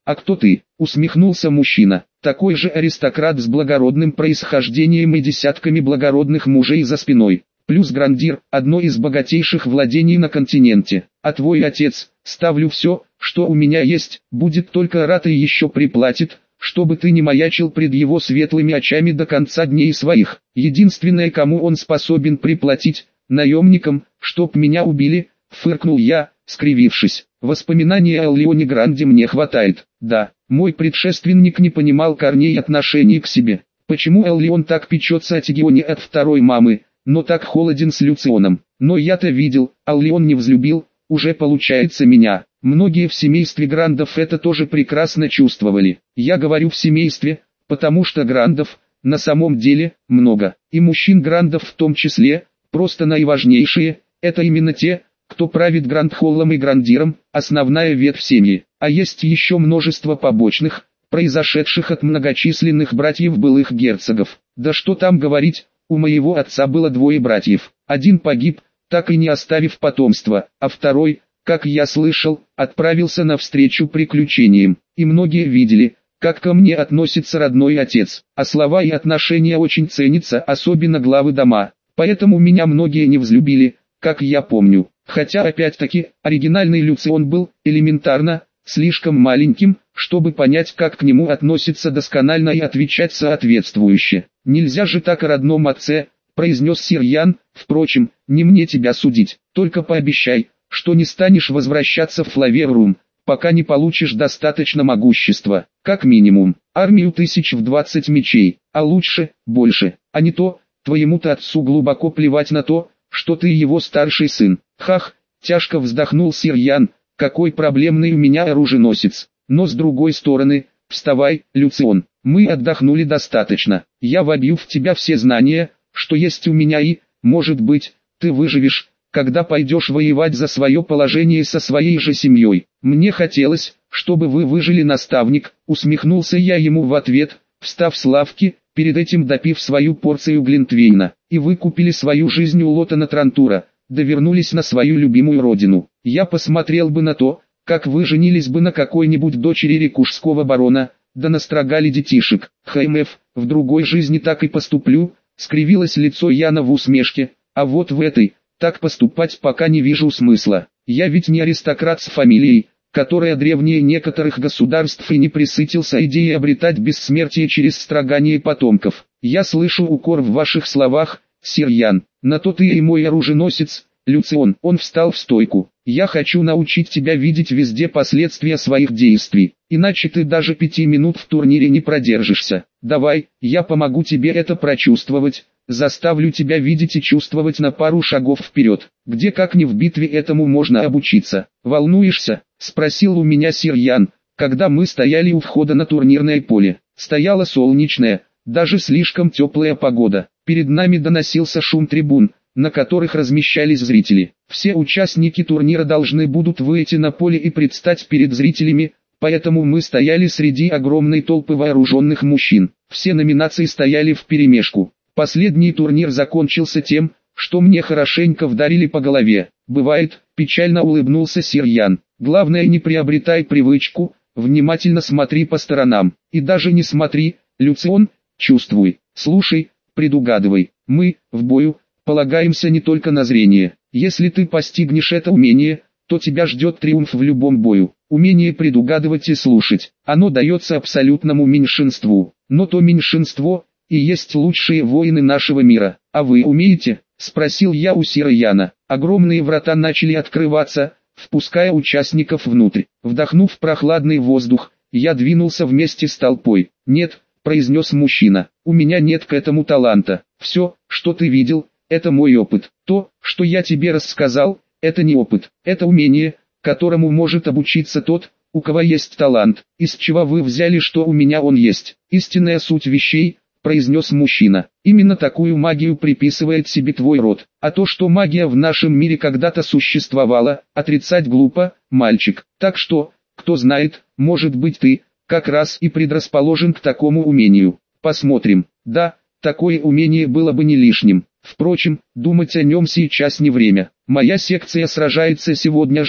А кто ты? Усмехнулся мужчина. Такой же аристократ с благородным происхождением и десятками благородных мужей за спиной. Плюс Грандир, одно из богатейших владений на континенте. А твой отец, ставлю все, что у меня есть, будет только рад и еще приплатит, чтобы ты не маячил пред его светлыми очами до конца дней своих. Единственное, кому он способен приплатить, наемникам, чтоб меня убили, фыркнул я, скривившись. Воспоминаний о Леоне Гранде мне хватает. Да, мой предшественник не понимал корней отношений к себе. Почему Эллион так печется о Тигионе от второй мамы, но так холоден с Люционом? Но я-то видел, Эллион не взлюбил, уже получается меня. Многие в семействе Грандов это тоже прекрасно чувствовали. Я говорю в семействе, потому что Грандов, на самом деле, много. И мужчин Грандов в том числе, просто наиважнейшие, это именно те, кто правит Грандхоллом и Грандиром, основная ветвь семьи. А есть еще множество побочных, произошедших от многочисленных братьев былых герцогов. Да что там говорить, у моего отца было двое братьев. Один погиб, так и не оставив потомства, а второй, как я слышал, отправился навстречу приключениям. И многие видели, как ко мне относится родной отец. А слова и отношения очень ценятся, особенно главы дома. Поэтому меня многие не взлюбили, как я помню. Хотя опять-таки, оригинальный Люцион был, элементарно, слишком маленьким, чтобы понять, как к нему относятся досконально и отвечать соответствующе. «Нельзя же так о родном отце», — произнес сир Ян. «Впрочем, не мне тебя судить, только пообещай, что не станешь возвращаться в Флаверрум, пока не получишь достаточно могущества, как минимум, армию тысяч в двадцать мечей, а лучше, больше, а не то, твоему-то отцу глубоко плевать на то, что ты его старший сын». «Хах», — тяжко вздохнул сир Ян, — «какой проблемный у меня оруженосец. Но с другой стороны, вставай, Люцион, мы отдохнули достаточно. Я вобью в тебя все знания, что есть у меня и, может быть, ты выживешь, когда пойдешь воевать за свое положение со своей же семьей. Мне хотелось, чтобы вы выжили, наставник», — усмехнулся я ему в ответ, встав с лавки, перед этим допив свою порцию глинтвейна, «и вы купили свою жизнь у Лотана Трантура, да вернулись на свою любимую родину. Я посмотрел бы на то, как вы женились бы на какой-нибудь дочери рекушского барона, да настрогали детишек. ХМФ, в другой жизни так и поступлю», — скривилось лицо Яна в усмешке, «а вот в этой, так поступать пока не вижу смысла. Я ведь не аристократ с фамилией, которая древнее некоторых государств, и не пресытился идеей обретать бессмертие через строгание потомков. Я слышу укор в ваших словах, сир Ян. На то ты и мой оруженосец, Люцион». Он встал в стойку. «Я хочу научить тебя видеть везде последствия своих действий, иначе ты даже пяти минут в турнире не продержишься. Давай, я помогу тебе это прочувствовать, заставлю тебя видеть и чувствовать на пару шагов вперед. Где как не в битве этому можно обучиться». «Волнуешься?» — спросил у меня сир Ян, когда мы стояли у входа на турнирное поле. Стояла солнечная, даже слишком теплая погода. Перед нами доносился шум трибун, на которых размещались зрители. Все участники турнира должны будут выйти на поле и предстать перед зрителями, поэтому мы стояли среди огромной толпы вооруженных мужчин. Все номинации стояли вперемешку. Последний турнир закончился тем, что мне хорошенько вдарили по голове. «Бывает», — печально улыбнулся сир Ян. «Главное, не приобретай привычку, внимательно смотри по сторонам. И даже не смотри, Люцион, чувствуй, слушай, предугадывай. Мы, в бою, полагаемся не только на зрение. Если ты постигнешь это умение, то тебя ждет триумф в любом бою. Умение предугадывать и слушать, оно дается абсолютному меньшинству. Но то меньшинство и есть лучшие воины нашего мира. А вы умеете?» — спросил я у сира Яна. Огромные врата начали открываться, впуская участников внутрь. Вдохнув прохладный воздух, я двинулся вместе с толпой. «Нет», — произнес мужчина, — «у меня нет к этому таланта. Все, что ты видел, это мой опыт. То, что я тебе рассказал, это не опыт, это умение, которому может обучиться тот, у кого есть талант. Из чего вы взяли, что у меня он есть?» «Истинная суть вещей», — произнес мужчина. «Именно такую магию приписывает себе твой род. А то, что магия в нашем мире когда-то существовала, отрицать глупо, мальчик. Так что, кто знает, может быть ты, как раз и предрасположен к такому умению. Посмотрим. Да, такое умение было бы не лишним. Впрочем, думать о нем сейчас не время. Моя секция сражается сегодня же»,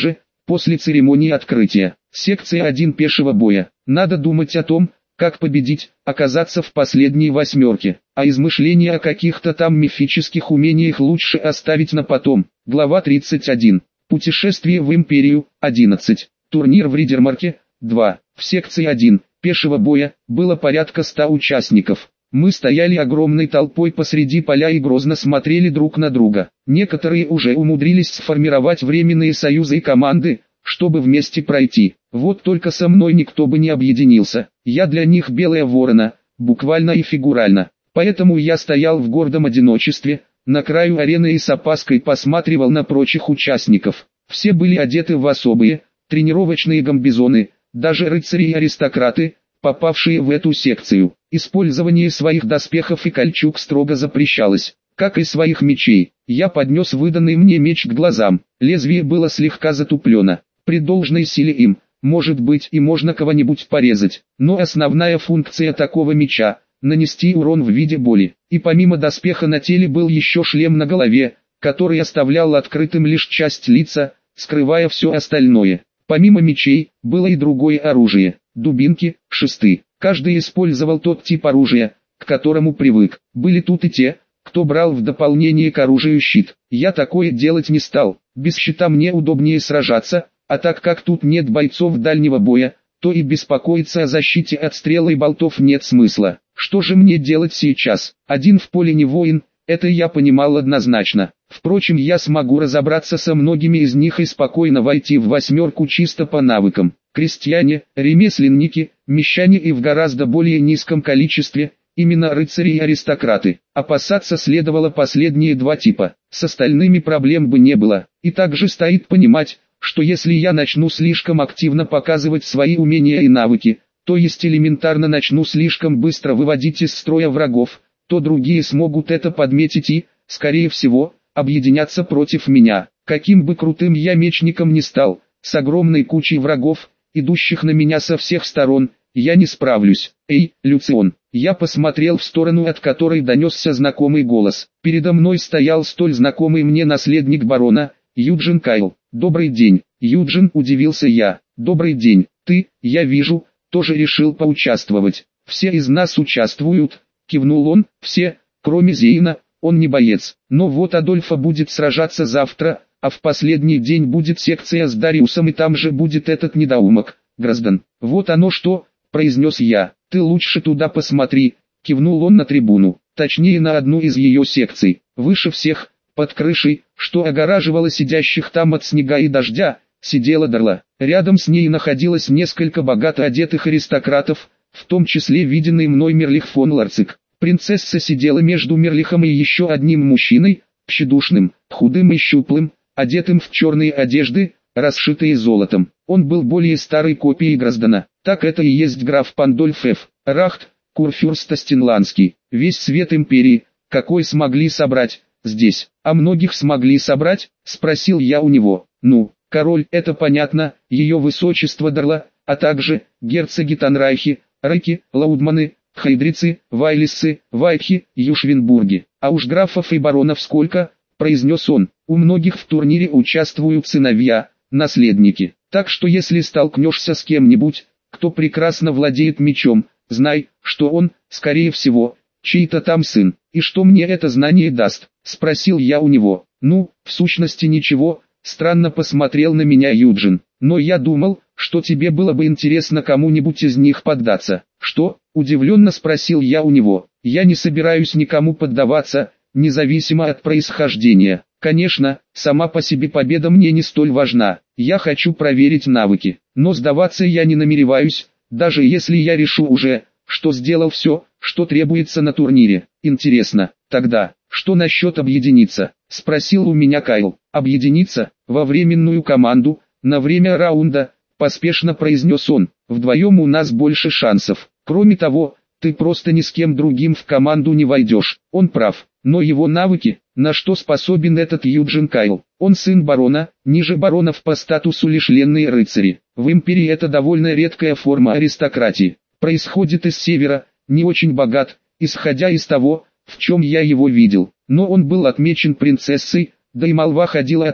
После церемонии открытия. Секция один пешего боя. Надо думать о том, как победить, оказаться в последней восьмерке, а измышления о каких-то там мифических умениях лучше оставить на потом. Глава тридцать один. Путешествие в Империю. одиннадцать. Турнир в Ридермарке. два. В секции один, пешего боя, было порядка ста участников. Мы стояли огромной толпой посреди поля и грозно смотрели друг на друга. Некоторые уже умудрились сформировать временные союзы и команды, чтобы вместе пройти. Вот только со мной никто бы не объединился. Я для них белая ворона, буквально и фигурально. Поэтому я стоял в гордом одиночестве, на краю арены и с опаской посматривал на прочих участников. Все были одеты в особые, тренировочные гамбизоны, даже рыцари и аристократы, попавшие в эту секцию. Использование своих доспехов и кольчуг строго запрещалось, как и своих мечей. Я поднес выданный мне меч к глазам, лезвие было слегка затуплено. При должной силе им, может быть, и можно кого-нибудь порезать, но основная функция такого меча – нанести урон в виде боли. И помимо доспеха на теле был еще шлем на голове, который оставлял открытым лишь часть лица, скрывая все остальное. Помимо мечей, было и другое оружие – дубинки, шесты. Каждый использовал тот тип оружия, к которому привык. Были тут и те, кто брал в дополнение к оружию щит. Я такое делать не стал, без щита мне удобнее сражаться, а так как тут нет бойцов дальнего боя, то и беспокоиться о защите от стрел и болтов нет смысла. Что же мне делать сейчас? Один в поле не воин, это я понимал однозначно. Впрочем, я смогу разобраться со многими из них и спокойно войти в восьмерку чисто по навыкам. Крестьяне, ремесленники, мещане и в гораздо более низком количестве, именно рыцари и аристократы. Опасаться следовало последние два типа, с остальными проблем бы не было. И также стоит понимать, что если я начну слишком активно показывать свои умения и навыки, то есть элементарно начну слишком быстро выводить из строя врагов, то другие смогут это подметить и, скорее всего, объединяться против меня. Каким бы крутым я мечником ни стал, с огромной кучей врагов, идущих на меня со всех сторон, я не справлюсь. Эй, Люцион! Я посмотрел в сторону, от которой донесся знакомый голос. Передо мной стоял столь знакомый мне наследник барона, Юджин Кайл. «Добрый день, Юджин», удивился я. «Добрый день, ты, я вижу, тоже решил поучаствовать». «Все из нас участвуют», кивнул он, «все, кроме Зейна, он не боец. Но вот Адольфа будет сражаться завтра, а в последний день будет секция с Дариусом и там же будет этот недоумок, Граздан». «Вот оно что», произнес я. «Ты лучше туда посмотри», кивнул он на трибуну, точнее на одну из ее секций, выше всех, под крышей, что огораживало сидящих там от снега и дождя, сидела Дарла. Рядом с ней находилось несколько богато одетых аристократов, в том числе виденный мной Мерлих фон Ларцик. Принцесса сидела между Мерлихом и еще одним мужчиной, тщедушным, худым и щуплым, одетым в черные одежды, расшитые золотом. Он был более старой копией Граздана. Так это и есть граф Пандольф Ф. Рахт, курфюрст Стенландский. Весь свет империи, какой смогли собрать, здесь. А многих смогли собрать, спросил я у него. Ну, король, это понятно, ее высочество Дарла, а также герцоги Танрайхи, Рейки, Лаудманы, Хайдрицы, Вайлиссы, Вайтхи, Юшвенбурги. А уж графов и баронов сколько, произнес он. У многих в турнире участвуют сыновья, наследники. Так что если столкнешься с кем-нибудь, кто прекрасно владеет мечом, знай, что он, скорее всего, чей-то там сын. И что мне это знание даст? Спросил я у него. Ну, в сущности ничего, странно посмотрел на меня Юджин. Но я думал, что тебе было бы интересно кому-нибудь из них поддаться. Что? Удивленно спросил я у него. Я не собираюсь никому поддаваться, независимо от происхождения. Конечно, сама по себе победа мне не столь важна. Я хочу проверить навыки. Но сдаваться я не намереваюсь, даже если я решу уже, что сделал все, что требуется на турнире. Интересно, тогда, что насчет объединиться? Спросил у меня Кайл. Объединиться, во временную команду, на время раунда, поспешно произнес он. Вдвоем у нас больше шансов. Кроме того, ты просто ни с кем другим в команду не войдешь. Он прав, но его навыки, на что способен этот Юджин Кайл? Он сын барона, ниже баронов по статусу лишь ленные рыцари. В империи это довольно редкая форма аристократии. Происходит из севера, не очень богат, исходя из того, в чем я его видел. Но он был отмечен принцессой, да и молва ходила о том,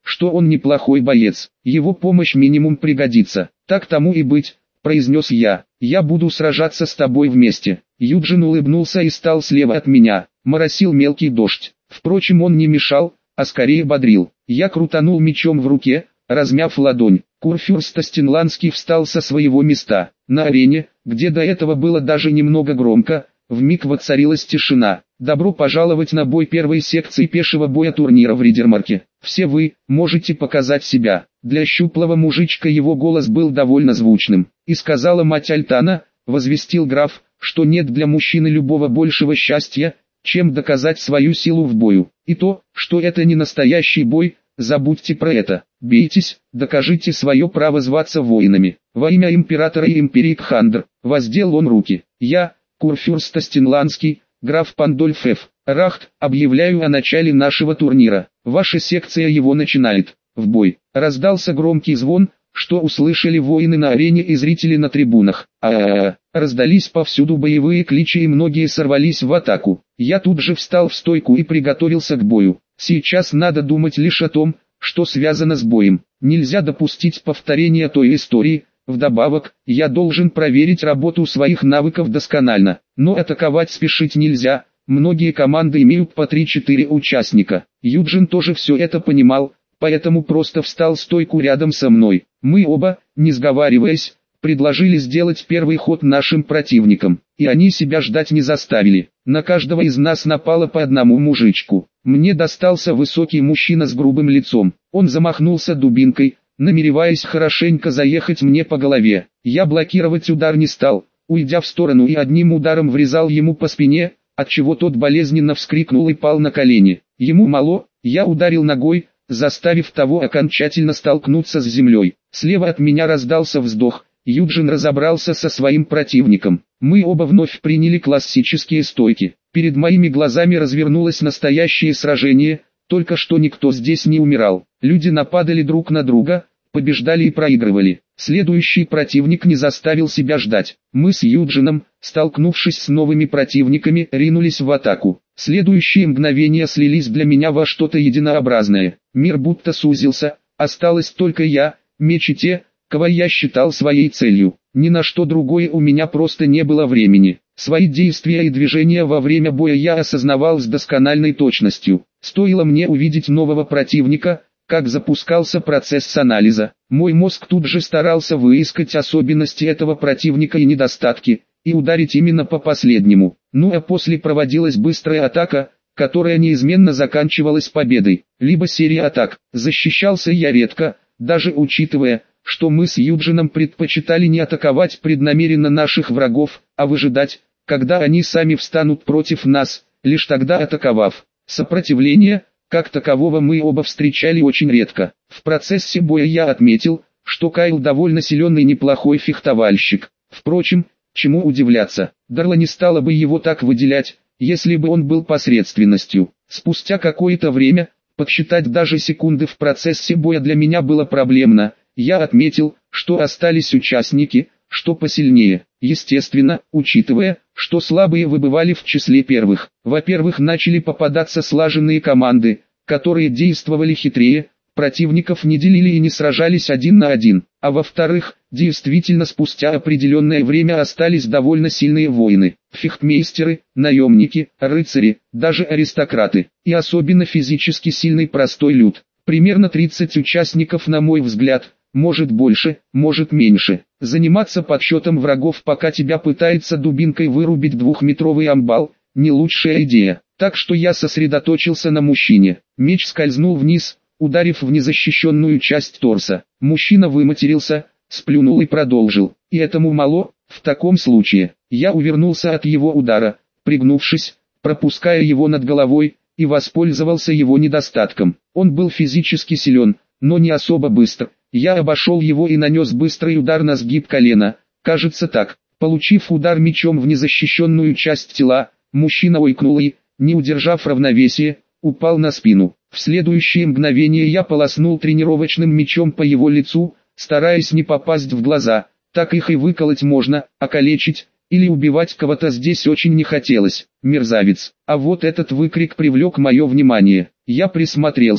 что он неплохой боец, его помощь минимум пригодится. Так тому и быть, произнес я, я буду сражаться с тобой вместе. Юджин улыбнулся и стал слева от меня, моросил мелкий дождь. Впрочем, он не мешал, а скорее бодрил. Я крутанул мечом в руке, размяв ладонь. Курфюрст Стенландский встал со своего места. На арене, где до этого было даже немного громко, вмиг воцарилась тишина. Добро пожаловать на бой первой секции пешего боя турнира в Ридермарке. Все вы можете показать себя. Для щуплого мужичка его голос был довольно звучным. И сказала мать Альтана, возвестил граф, что нет для мужчины любого большего счастья, чем доказать свою силу в бою. И то, что это не настоящий бой, забудьте про это. Бейтесь, докажите свое право зваться воинами. Во имя императора и империи Кхандр, воздел он руки. Я, Курфюрст Стенландский, граф Пандольф Ф. Рахт, объявляю о начале нашего турнира. Ваша секция его начинает. В бой. Раздался громкий звон, что услышали воины на арене и зрители на трибунах. А-а-а, раздались повсюду боевые кличи и многие сорвались в атаку. Я тут же встал в стойку и приготовился к бою. Сейчас надо думать лишь о том, что связано с боем. Нельзя допустить повторения той истории. Вдобавок, я должен проверить работу своих навыков досконально. Но атаковать спешить нельзя. Многие команды имеют по три-четыре участника. Юджин тоже все это понимал, поэтому просто встал в стойку рядом со мной. Мы оба, не сговариваясь, предложили сделать первый ход нашим противникам. И они себя ждать не заставили. На каждого из нас напало по одному мужичку. Мне достался высокий мужчина с грубым лицом. Он замахнулся дубинкой, намереваясь хорошенько заехать мне по голове. Я блокировать удар не стал, уйдя в сторону и одним ударом врезал ему по спине, отчего тот болезненно вскрикнул и пал на колени. Ему мало, я ударил ногой, заставив того окончательно столкнуться с землей. Слева от меня раздался вздох. Юджин разобрался со своим противником. Мы оба вновь приняли классические стойки. Перед моими глазами развернулось настоящее сражение, только что никто здесь не умирал. Люди нападали друг на друга, побеждали и проигрывали. Следующий противник не заставил себя ждать. Мы с Юджином, столкнувшись с новыми противниками, ринулись в атаку. Следующие мгновения слились для меня во что-то единообразное. Мир будто сузился, осталось только я, меч и те, кого я считал своей целью. Ни на что другое у меня просто не было времени. Свои действия и движения во время боя я осознавал с доскональной точностью. Стоило мне увидеть нового противника, как запускался процесс анализа. Мой мозг тут же старался выискать особенности этого противника и недостатки, и ударить именно по последнему. Ну а после проводилась быстрая атака, которая неизменно заканчивалась победой. Либо серия атак. Защищался я редко, даже учитывая, что мы с Юджином предпочитали не атаковать преднамеренно наших врагов, а выжидать, когда они сами встанут против нас, лишь тогда атаковав. Сопротивление, как такового, мы оба встречали очень редко. В процессе боя я отметил, что Кайл довольно силен и неплохой фехтовальщик. Впрочем, чему удивляться, Дарла не стала бы его так выделять, если бы он был посредственностью. Спустя какое-то время, подсчитать даже секунды в процессе боя для меня было проблемно. Я отметил, что остались участники, что посильнее, естественно, учитывая, что слабые выбывали в числе первых. Во-первых, начали попадаться слаженные команды, которые действовали хитрее, противников не делили и не сражались один на один. А во-вторых, действительно спустя определенное время остались довольно сильные воины, фехтмейстеры, наемники, рыцари, даже аристократы, и особенно физически сильный простой люд. Примерно тридцать участников, на мой взгляд. Может больше, может меньше. Заниматься подсчетом врагов, пока тебя пытается дубинкой вырубить двухметровый амбал, не лучшая идея. Так что я сосредоточился на мужчине. Меч скользнул вниз, ударив в незащищенную часть торса. Мужчина выматерился, сплюнул и продолжил. И этому мало. В таком случае, я увернулся от его удара, пригнувшись, пропуская его над головой, и воспользовался его недостатком. Он был физически силен, но не особо быстр. Я обошел его и нанес быстрый удар на сгиб колена, кажется так. Получив удар мечом в незащищенную часть тела, мужчина ойкнул и, не удержав равновесия, упал на спину. В следующее мгновение я полоснул тренировочным мечом по его лицу, стараясь не попасть в глаза. Так их и выколоть можно, а калечить или убивать кого-то здесь очень не хотелось. Мерзавец. А вот этот выкрик привлек мое внимание. Я присмотрелся.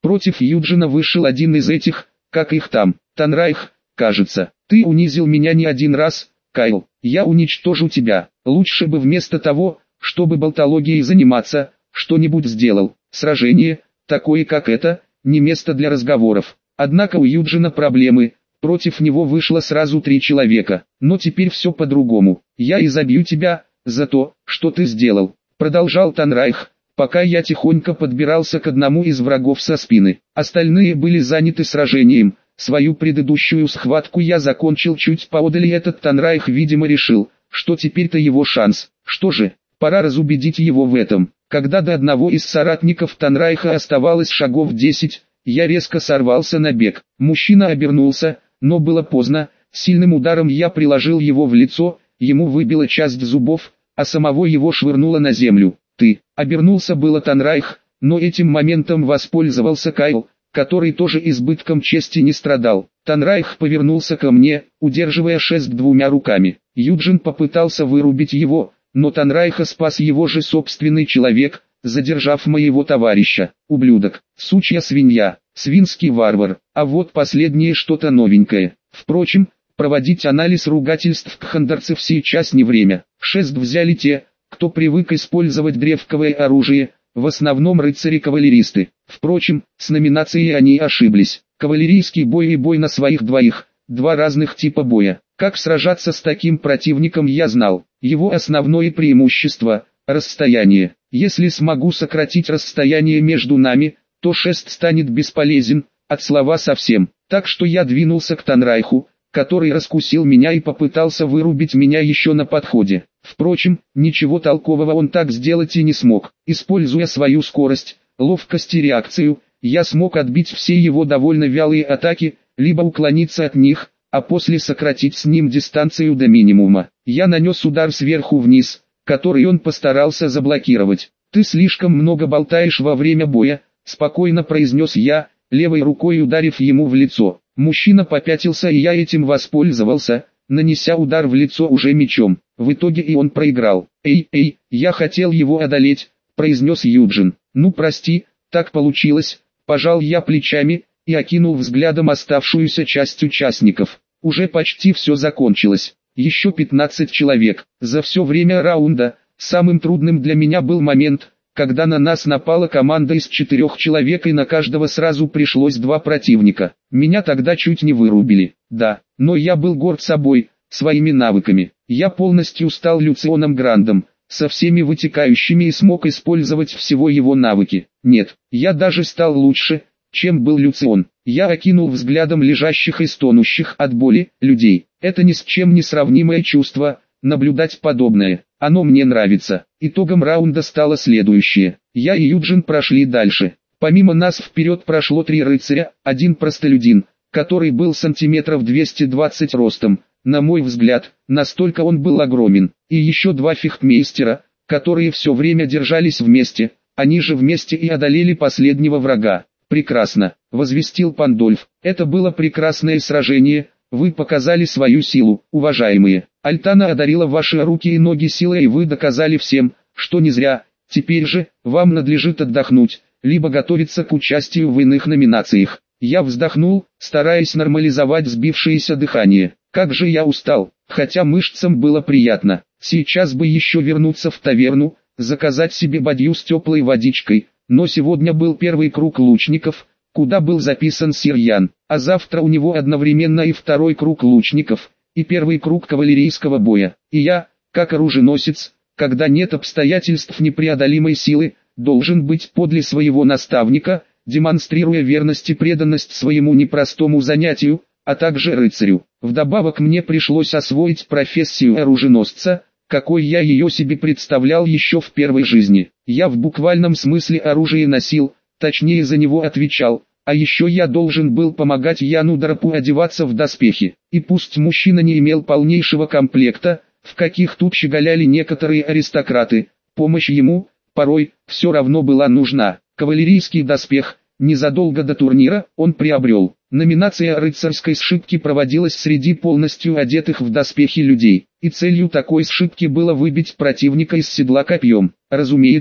Против Юджина вышел один из этих, как их там, Танрайх, кажется. Ты унизил меня не один раз, Кайл. Я уничтожу тебя. Лучше бы вместо того, чтобы болтологией заниматься, что-нибудь сделал. Сражение, такое как это, не место для разговоров. Однако у Юджина проблемы. Против него вышло сразу три человека. Но теперь все по-другому. Я изобью тебя, за то, что ты сделал. Продолжал Танрайх, пока я тихонько подбирался к одному из врагов со спины. Остальные были заняты сражением. Свою предыдущую схватку я закончил чуть поодаль, и этот Танрайх видимо решил, что теперь-то его шанс. Что же, пора разубедить его в этом. Когда до одного из соратников Танрайха оставалось шагов десять, я резко сорвался на бег. Мужчина обернулся, но было поздно. Сильным ударом я приложил его в лицо, ему выбило часть зубов, а самого его швырнуло на землю. Ты, обернулся было Танрайх, но этим моментом воспользовался Кайл, который тоже избытком чести не страдал. Танрайх повернулся ко мне, удерживая шест двумя руками. Юджин попытался вырубить его, но Танрайха спас его же собственный человек, задержав моего товарища. Ублюдок, сучья свинья, свинский варвар, а вот последнее что-то новенькое. Впрочем, проводить анализ ругательств кхандарцев сейчас не время. Шест взяли те, кто привык использовать древковое оружие, в основном рыцари-кавалеристы. Впрочем, с номинацией они ошиблись. Кавалерийский бой и бой на своих двоих, два разных типа боя. Как сражаться с таким противником я знал. Его основное преимущество – расстояние. Если смогу сократить расстояние между нами, то шест станет бесполезен, от слова совсем. Так что я двинулся к Танрайху, который раскусил меня и попытался вырубить меня еще на подходе. Впрочем, ничего толкового он так сделать и не смог. Используя свою скорость, ловкость и реакцию, я смог отбить все его довольно вялые атаки, либо уклониться от них, а после сократить с ним дистанцию до минимума. Я нанес удар сверху вниз, который он постарался заблокировать. «Ты слишком много болтаешь во время боя», — спокойно произнес я, левой рукой ударив ему в лицо. Мужчина попятился, и я этим воспользовался, нанеся удар в лицо уже мечом. В итоге и он проиграл. «Эй, эй, я хотел его одолеть», — произнес Юджин. «Ну прости, так получилось», — пожал я плечами и окинул взглядом оставшуюся часть участников. Уже почти все закончилось. Еще пятнадцать человек. За все время раунда, самым трудным для меня был момент, когда на нас напала команда из четырех человек и на каждого сразу пришлось два противника. Меня тогда чуть не вырубили. Да, но я был горд собой, своими навыками. Я полностью стал Люционом Грандом, со всеми вытекающими, и смог использовать всего его навыки. Нет, я даже стал лучше, чем был Люцион. Я окинул взглядом лежащих и стонущих от боли людей. Это ни с чем не сравнимое чувство, наблюдать подобное. Оно мне нравится. Итогом раунда стало следующее. Я и Юджин прошли дальше. Помимо нас вперед прошло три рыцаря, один простолюдин, который был сантиметров двести двадцать ростом. На мой взгляд, настолько он был огромен. И еще два фехтмейстера, которые все время держались вместе. Они же вместе и одолели последнего врага. «Прекрасно», — возвестил Пандольф. «Это было прекрасное сражение. Вы показали свою силу, уважаемые. Альтана одарила ваши руки и ноги силой, и вы доказали всем, что не зря. Теперь же, вам надлежит отдохнуть, либо готовиться к участию в иных номинациях». Я вздохнул, стараясь нормализовать сбившееся дыхание. Как же я устал, хотя мышцам было приятно. Сейчас бы еще вернуться в таверну, заказать себе бадью с теплой водичкой, но сегодня был первый круг лучников, куда был записан сир Ян, а завтра у него одновременно и второй круг лучников, и первый круг кавалерийского боя. И я, как оруженосец, когда нет обстоятельств непреодолимой силы, должен быть подле своего наставника, демонстрируя верность и преданность своему непростому занятию, а также рыцарю. Вдобавок мне пришлось освоить профессию оруженосца, какой я ее себе представлял еще в первой жизни. Я в буквальном смысле оружие носил, точнее за него отвечал, а еще я должен был помогать Яну Дарапу одеваться в доспехи. И пусть мужчина не имел полнейшего комплекта, в каких тут щеголяли некоторые аристократы, помощь ему, порой, все равно была нужна. Кавалерийский доспех, незадолго до турнира, он приобрел. Номинация рыцарской сшибки проводилась среди полностью одетых в доспехи людей, и целью такой сшибки было выбить противника из седла копьем. Разумеется,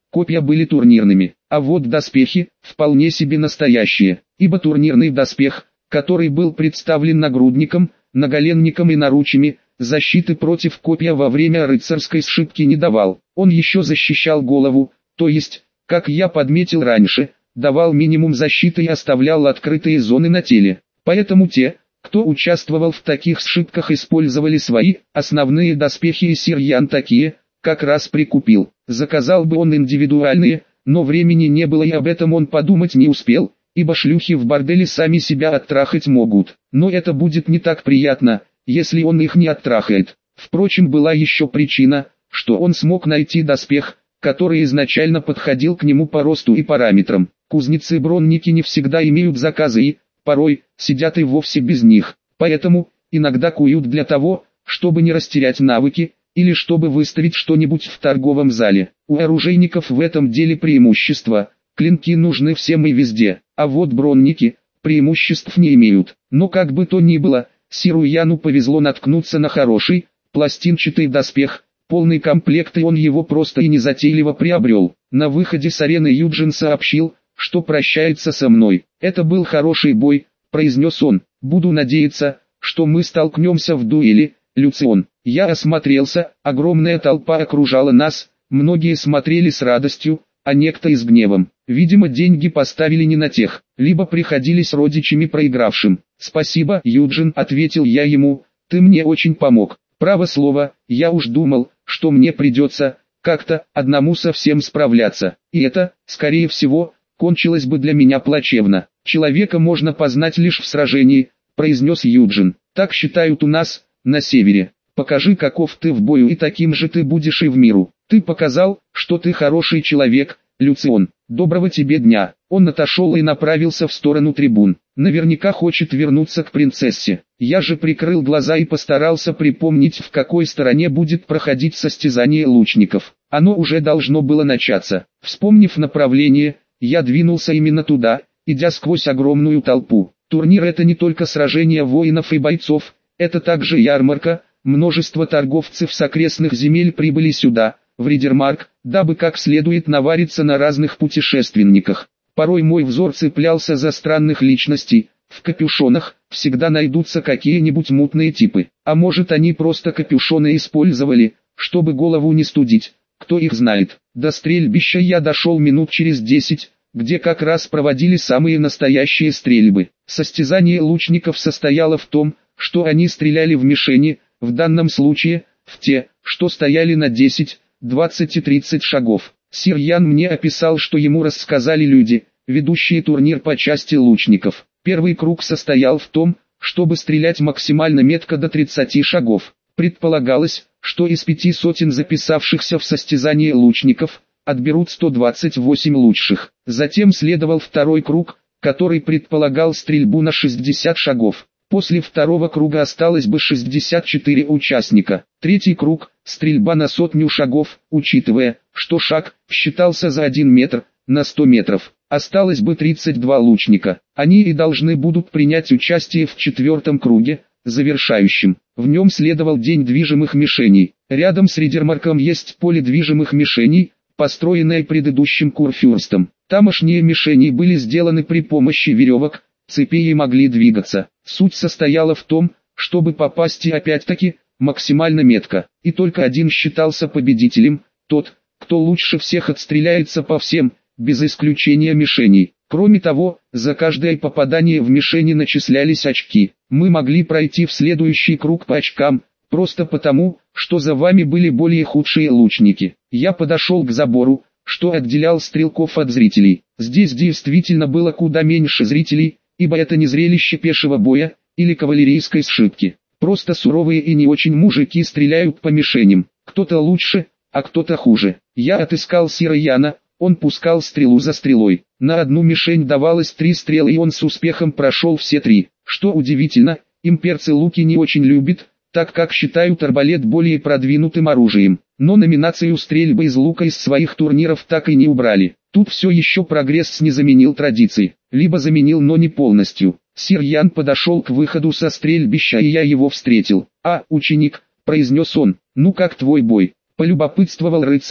копья были турнирными, а вот доспехи вполне себе настоящие, ибо турнирный доспех, который был представлен нагрудником, наголенником и наручами, защиты против копья во время рыцарской сшибки не давал. Он еще защищал голову, то есть, как я подметил раньше, давал минимум защиты и оставлял открытые зоны на теле. Поэтому те, кто участвовал в таких сшибках, использовали свои основные доспехи, и сир Ян такие как раз прикупил. Заказал бы он индивидуальные, но времени не было и об этом он подумать не успел, ибо шлюхи в борделе сами себя оттрахать могут. Но это будет не так приятно, если он их не оттрахает. Впрочем, была еще причина, что он смог найти доспех, который изначально подходил к нему по росту и параметрам. Кузнецы-бронники не всегда имеют заказы и, порой, сидят и вовсе без них. Поэтому, иногда куют для того, чтобы не растерять навыки, или чтобы выставить что-нибудь в торговом зале. У оружейников в этом деле преимущество. Клинки нужны всем и везде, а вот бронники преимуществ не имеют. Но как бы то ни было, сиру Яну повезло наткнуться на хороший, пластинчатый доспех, полный комплект, и он его просто и незатейливо приобрел. На выходе с арены Юджин сообщил, что прощается со мной. «Это был хороший бой», — произнес он. «Буду надеяться, что мы столкнемся в дуэли, Люцион». Я осмотрелся, огромная толпа окружала нас, многие смотрели с радостью, а некто и с гневом. Видимо, деньги поставили не на тех, либо приходились родичами проигравшим. «Спасибо, Юджин», — ответил я ему, — «ты мне очень помог. Право слово, я уж думал, что мне придется как-то одному совсем справляться. И это, скорее всего, кончилось бы для меня плачевно. Человека можно познать лишь в сражении», — произнес Юджин. «Так считают у нас, на севере. Покажи, каков ты в бою, и таким же ты будешь и в миру. Ты показал, что ты хороший человек, Люцион. Доброго тебе дня». Он отошел и направился в сторону трибун. Наверняка хочет вернуться к принцессе. Я же прикрыл глаза и постарался припомнить, в какой стороне будет проходить состязание лучников. Оно уже должно было начаться. Вспомнив направление, я двинулся именно туда, идя сквозь огромную толпу. Турнир — это не только сражение воинов и бойцов, это также ярмарка. Множество торговцев с окрестных земель прибыли сюда, в Ридермарк, дабы как следует навариться на разных путешественниках. Порой мой взор цеплялся за странных личностей. В капюшонах всегда найдутся какие-нибудь мутные типы. А может, они просто капюшоны использовали, чтобы голову не студить, кто их знает. До стрельбища я дошел минут через десять, где как раз проводили самые настоящие стрельбы. Состязание лучников состояло в том, что они стреляли в мишени, в данном случае, в те, что стояли на десять, двадцать и тридцать шагов. Сир Ян мне описал, что ему рассказали люди, ведущие турнир по части лучников. Первый круг состоял в том, чтобы стрелять максимально метко до тридцати шагов. Предполагалось, что из пяти сотен записавшихся в состязание лучников, отберут сто двадцать восемь лучших. Затем следовал второй круг, который предполагал стрельбу на шестьдесят шагов. После второго круга осталось бы шестьдесят четыре участника. Третий круг – стрельба на сотню шагов, учитывая, что шаг считался за один метр, на сто метров. Осталось бы тридцать два лучника. Они и должны будут принять участие в четвертом круге, завершающем. В нем следовал день движимых мишеней. Рядом с Ридермарком есть поле движимых мишеней, построенное предыдущим курфюрстом. Тамошние мишени были сделаны при помощи веревок, цепей и могли двигаться. Суть состояла в том, чтобы попасть и опять-таки, максимально метко. И только один считался победителем, тот, кто лучше всех отстреляется по всем, без исключения мишеней. Кроме того, за каждое попадание в мишени начислялись очки. Мы могли пройти в следующий круг по очкам, просто потому, что за вами были более худшие лучники. Я подошел к забору, что отделял стрелков от зрителей. Здесь действительно было куда меньше зрителей, ибо это не зрелище пешего боя, или кавалерийской сшибки. Просто суровые и не очень мужики стреляют по мишеням. Кто-то лучше, а кто-то хуже. Я отыскал сира Яна, он пускал стрелу за стрелой. На одну мишень давалось три стрелы, и он с успехом прошел все три. Что удивительно, имперцы луки не очень любят, так как считают арбалет более продвинутым оружием. Но номинацию стрельбы из лука из своих турниров так и не убрали. Тут все еще прогресс не заменил традиции, либо заменил, но не полностью. Сир Ян подошел к выходу со стрельбища, и я его встретил. «А, ученик», — произнес он, — «ну как твой бой?» — полюбопытствовал рыцарь,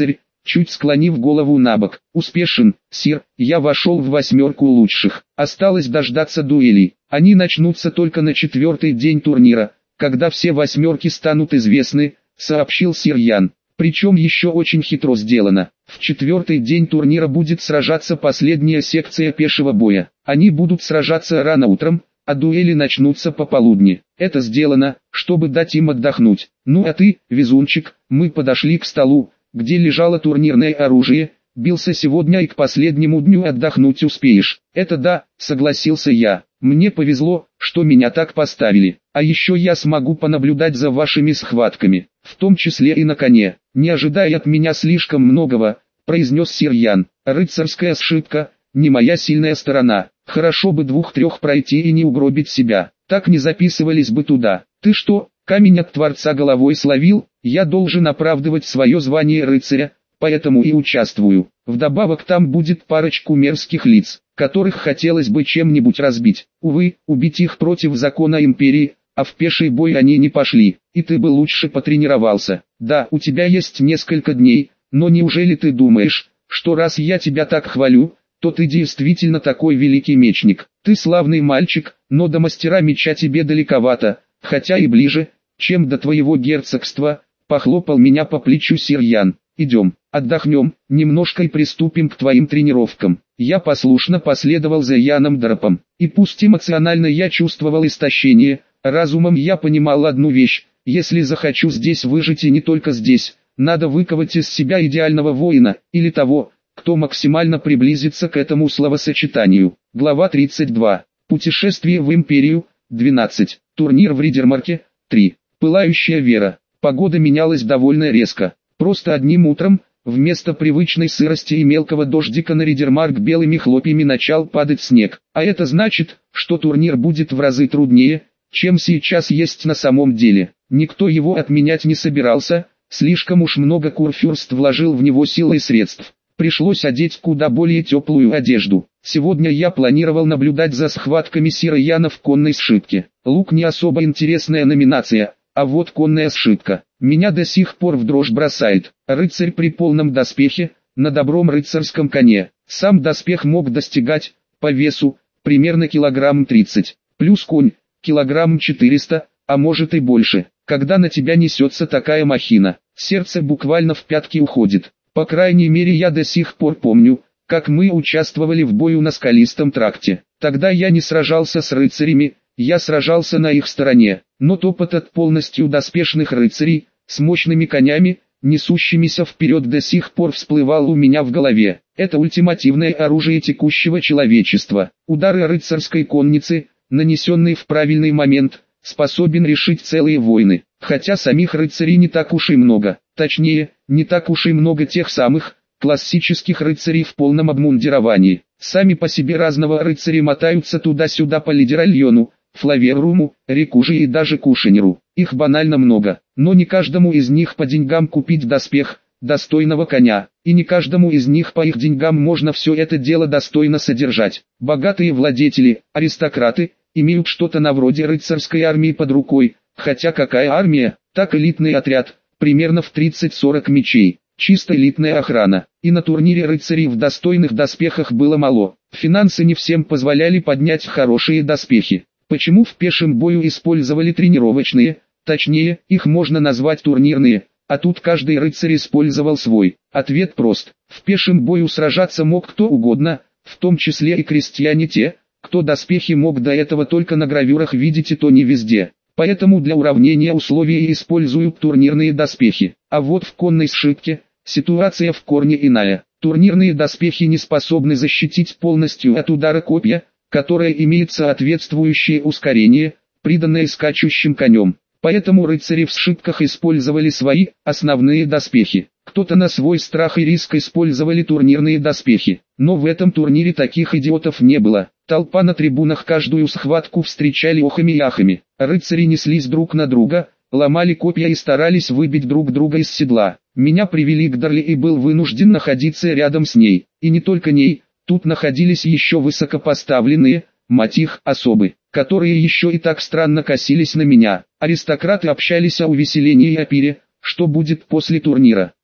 чуть склонив голову набок. «Успешен, сир, я вошел в восьмерку лучших. Осталось дождаться дуэлей. Они начнутся только на четвертый день турнира, когда все восьмерки станут известны», — сообщил сир Ян. «Причем еще очень хитро сделано. В четвертый день турнира будет сражаться последняя секция пешего боя. Они будут сражаться рано утром, а дуэли начнутся пополудни. Это сделано, чтобы дать им отдохнуть. Ну а ты, везунчик, мы подошли к столу, где лежало турнирное оружие. Бился сегодня и к последнему дню отдохнуть успеешь». «Это да», — согласился я. «Мне повезло, что меня так поставили. А еще я смогу понаблюдать за вашими схватками, в том числе и на коне. Не ожидай от меня слишком многого», — произнес сир Ян. «Рыцарская сшибка — не моя сильная сторона. Хорошо бы двух-трех пройти и не угробить себя. Так не записывались бы туда. Ты что, камень от Творца головой словил? Я должен оправдывать свое звание рыцаря, поэтому и участвую. Вдобавок там будет парочку мерзких лиц, которых хотелось бы чем-нибудь разбить. Увы, убить их против закона империи, а в пеший бой они не пошли. И ты бы лучше потренировался. Да, у тебя есть несколько дней, но неужели ты думаешь, что раз я тебя так хвалю, то ты действительно такой великий мечник? Ты славный мальчик, но до мастера меча тебе далековато, хотя и ближе, чем до твоего герцогства», — похлопал меня по плечу сир Ян. «Идем, отдохнем, немножко и приступим к твоим тренировкам». Я послушно последовал за Яном Дропом. И пусть эмоционально я чувствовал истощение, разумом я понимал одну вещь: если захочу здесь выжить, и не только здесь, надо выковать из себя идеального воина, или того, кто максимально приблизится к этому словосочетанию. Глава тридцать два. Путешествие в Империю. двенадцать. Турнир в Ридермарке. три. Пылающая вера. Погода менялась довольно резко. Просто одним утром, вместо привычной сырости и мелкого дождика на Ридермарк белыми хлопьями начал падать снег. А это значит, что турнир будет в разы труднее, чем сейчас есть на самом деле. Никто его отменять не собирался, слишком уж много Курфюрст вложил в него сил и средств. Пришлось одеть куда более теплую одежду. Сегодня я планировал наблюдать за схватками сира Яна в конной сшибке. Лук не особо интересная номинация, а вот конная сшибка меня до сих пор в дрожь бросает. Рыцарь при полном доспехе, на добром рыцарском коне. Сам доспех мог достигать, по весу, примерно килограмм тридцать. Плюс конь, килограмм четыреста, а может и больше. Когда на тебя несется такая махина, сердце буквально в пятки уходит. По крайней мере, я до сих пор помню, как мы участвовали в бою на скалистом тракте. Тогда я не сражался с рыцарями, я сражался на их стороне. Но топот от полностью доспешных рыцарей, с мощными конями, несущимися вперед, до сих пор всплывал у меня в голове. Это ультимативное оружие текущего человечества. Удары рыцарской конницы, нанесенные в правильный момент, способен решить целые войны. Хотя самих рыцарей не так уж и много. Точнее, не так уж и много тех самых, классических рыцарей в полном обмундировании. Сами по себе разного рыцари мотаются туда-сюда по Лидеральону, Флаверуму, Рекуже и даже Кушенеру. Их банально много, но не каждому из них по деньгам купить доспех, достойного коня, и не каждому из них по их деньгам можно все это дело достойно содержать. Богатые владетели, аристократы, имеют что-то на вроде рыцарской армии под рукой, хотя какая армия, так элитный отряд, примерно в тридцать-сорок мечей, чисто элитная охрана. И на турнире рыцарей в достойных доспехах было мало, финансы не всем позволяли поднять хорошие доспехи. Почему в пешем бою использовали тренировочные, точнее, их можно назвать турнирные, а тут каждый рыцарь использовал свой? Ответ прост: в пешем бою сражаться мог кто угодно, в том числе и крестьяне те, кто доспехи мог до этого только на гравюрах видеть, и то не везде. Поэтому для уравнения условий используют турнирные доспехи. А вот в конной сшибке ситуация в корне иная. Турнирные доспехи не способны защитить полностью от удара копья, которое имеет соответствующее ускорение, приданное скачущим конем. Поэтому рыцари в сшибках использовали свои основные доспехи. Кто-то на свой страх и риск использовали турнирные доспехи. Но в этом турнире таких идиотов не было. Толпа на трибунах каждую схватку встречали охами и ахами. Рыцари неслись друг на друга, ломали копья и старались выбить друг друга из седла. Меня привели к Дарли и был вынужден находиться рядом с ней. И не только ней, тут находились еще высокопоставленные, мать их, особы, которые еще и так странно косились на меня. Аристократы общались о увеселении и о пире, что будет после турнира.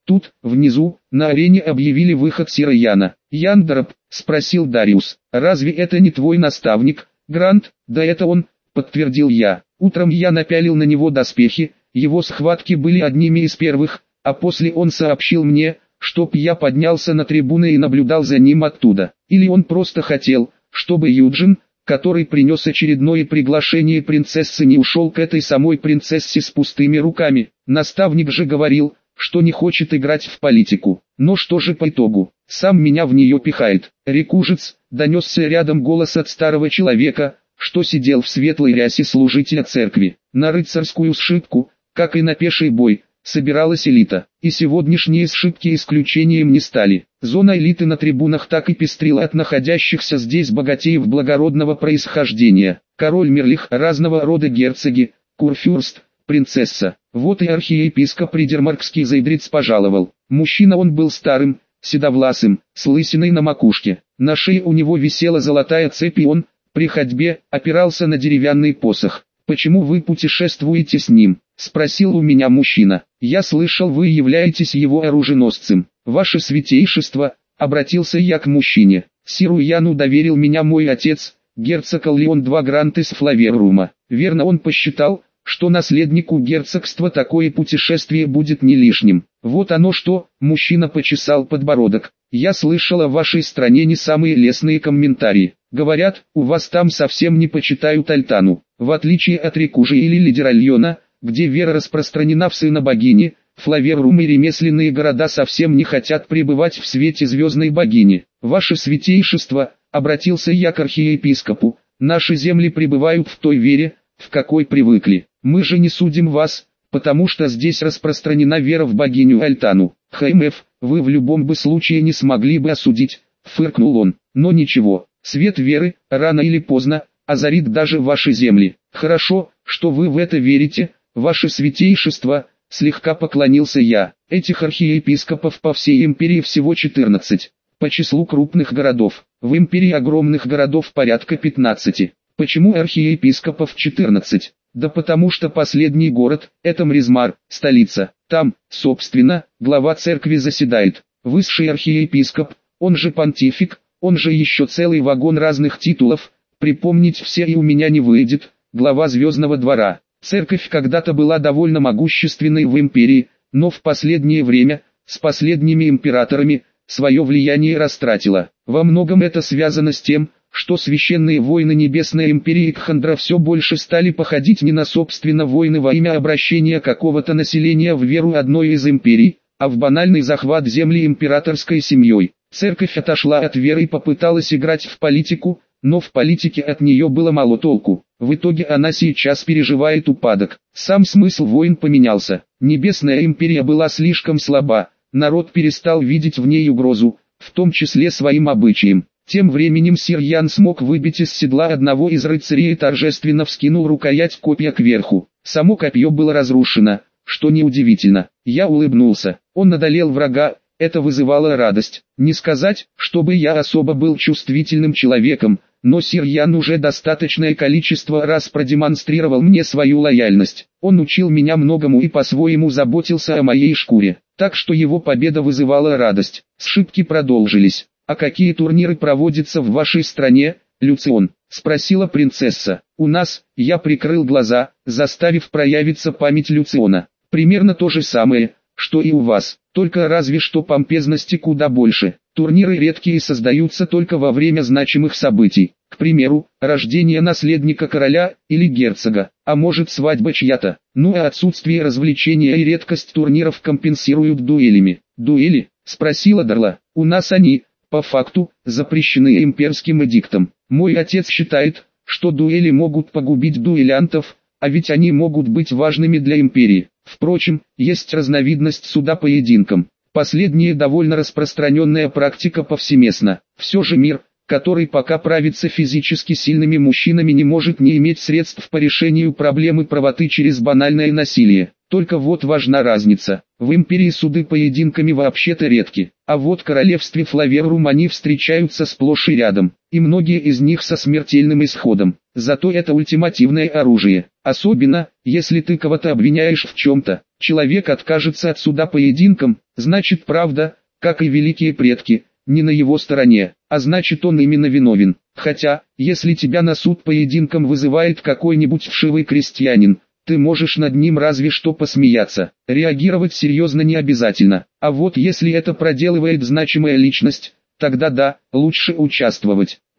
Тут, внизу, на арене объявили выход Сира Яна. «Яндроп?» — спросил Дариус. «Разве это не твой наставник, Грант?» «Да это он», — подтвердил я. Утром я напялил на него доспехи, его схватки были одними из первых, а после он сообщил мне, чтоб я поднялся на трибуны и наблюдал за ним оттуда. Или он просто хотел, чтобы Юджин, который принес очередное приглашение принцессы, не ушел к этой самой принцессе с пустыми руками. Наставник же говорил, что не хочет играть в политику. Но что же по итогу? Сам меня в нее пихает. Рекужец, донесся рядом голос от старого человека, что сидел в светлой рясе служителя церкви. На рыцарскую сшибку, как и на пеший бой, собиралась элита. И сегодняшние сшибки исключением не стали. Зона элиты на трибунах так и пестрила от находящихся здесь богатеев благородного происхождения. Король Мерлих, разного рода герцоги, курфюрст, принцесса. Вот и архиепископ Придермаркский Зайдриц пожаловал. Мужчина он был старым, седовласым, с лысиной на макушке. На шее у него висела золотая цепь, и он, при ходьбе, опирался на деревянный посох. «Почему вы путешествуете с ним?» — спросил у меня мужчина. «Я слышал, вы являетесь его оруженосцем. Ваше святейшество», — обратился я к мужчине. «Сиру Яну доверил меня мой отец, герцог Леон два Грант из Флаверрума. Верно, он посчитал, что наследнику герцогства такое путешествие будет не лишним. Вот оно что», — мужчина почесал подбородок. «Я слышал о вашей стране не самые лестные комментарии. Говорят, у вас там совсем не почитают Альтану. В отличие от Рекужи или Лидеральона, где вера распространена в сына богини, Флаверрум и ремесленные города совсем не хотят пребывать в свете звездной богини. Ваше святейшество», — обратился я к архиепископу, — «наши земли пребывают в той вере, в какой привыкли. Мы же не судим вас, потому что здесь распространена вера в богиню Альтану. ХМФ, вы в любом бы случае не смогли бы осудить», — фыркнул он. «Но ничего, свет веры, рано или поздно, озарит даже ваши земли. Хорошо, что вы в это верите, ваше святейшество», — слегка поклонился я. «Этих архиепископов по всей империи всего четырнадцать. По числу крупных городов, в империи огромных городов порядка пятнадцати. Почему архиепископов четырнадцать? Да потому что последний город – это Мризмар, столица. Там, собственно, глава церкви заседает. Высший архиепископ, он же понтифик, он же еще целый вагон разных титулов, припомнить все и у меня не выйдет, глава Звездного двора. Церковь когда-то была довольно могущественной в империи, но в последнее время, с последними императорами, свое влияние растратила. Во многом это связано с тем, что священные войны Небесной империи Кхандра все больше стали походить не на собственно войны во имя обращения какого-то населения в веру одной из империй, а в банальный захват земли императорской семьей. Церковь отошла от веры и попыталась играть в политику, но в политике от нее было мало толку. В итоге она сейчас переживает упадок. Сам смысл войн поменялся. Небесная империя была слишком слаба, народ перестал видеть в ней угрозу, в том числе своим обычаям. Тем временем Сир Ян смог выбить из седла одного из рыцарей и торжественно вскинул рукоять копья кверху. Само копье было разрушено, что неудивительно. Я улыбнулся. Он одолел врага, это вызывало радость. Не сказать, чтобы я особо был чувствительным человеком, но Сир Ян уже достаточное количество раз продемонстрировал мне свою лояльность. Он учил меня многому и по-своему заботился о моей шкуре, так что его победа вызывала радость. Сшибки продолжились. «А какие турниры проводятся в вашей стране, Люцион?» — спросила принцесса. «У нас», — я прикрыл глаза, заставив проявиться память Люциона. «Примерно то же самое, что и у вас, только разве что помпезности куда больше. Турниры редкие и создаются только во время значимых событий, к примеру, рождение наследника короля или герцога, а может свадьба чья-то. Ну а отсутствие развлечения и редкость турниров компенсируют дуэлями». «Дуэли?» — спросила Дарла. «У нас они, по факту, запрещены имперским эдиктом. Мой отец считает, что дуэли могут погубить дуэлянтов, а ведь они могут быть важными для империи. Впрочем, есть разновидность суда поединком. Последняя довольно распространенная практика повсеместно. Все же мир, который пока правится физически сильными мужчинами, не может не иметь средств по решению проблемы правоты через банальное насилие. Только вот важна разница. В империи суды поединками вообще-то редки, а вот в королевстве Флаверрум они встречаются сплошь и рядом, и многие из них со смертельным исходом. зато это ультимативное оружие. Особенно, если ты кого-то обвиняешь в чем-то. Человек откажется от суда поединком, значит правда, как и великие предки, не на его стороне, а значит он именно виновен. Хотя, если тебя на суд поединком вызывает какой-нибудь вшивый крестьянин, ты можешь над ним разве что посмеяться. Реагировать серьезно не обязательно. А вот если это проделывает значимая личность, тогда да, лучше участвовать.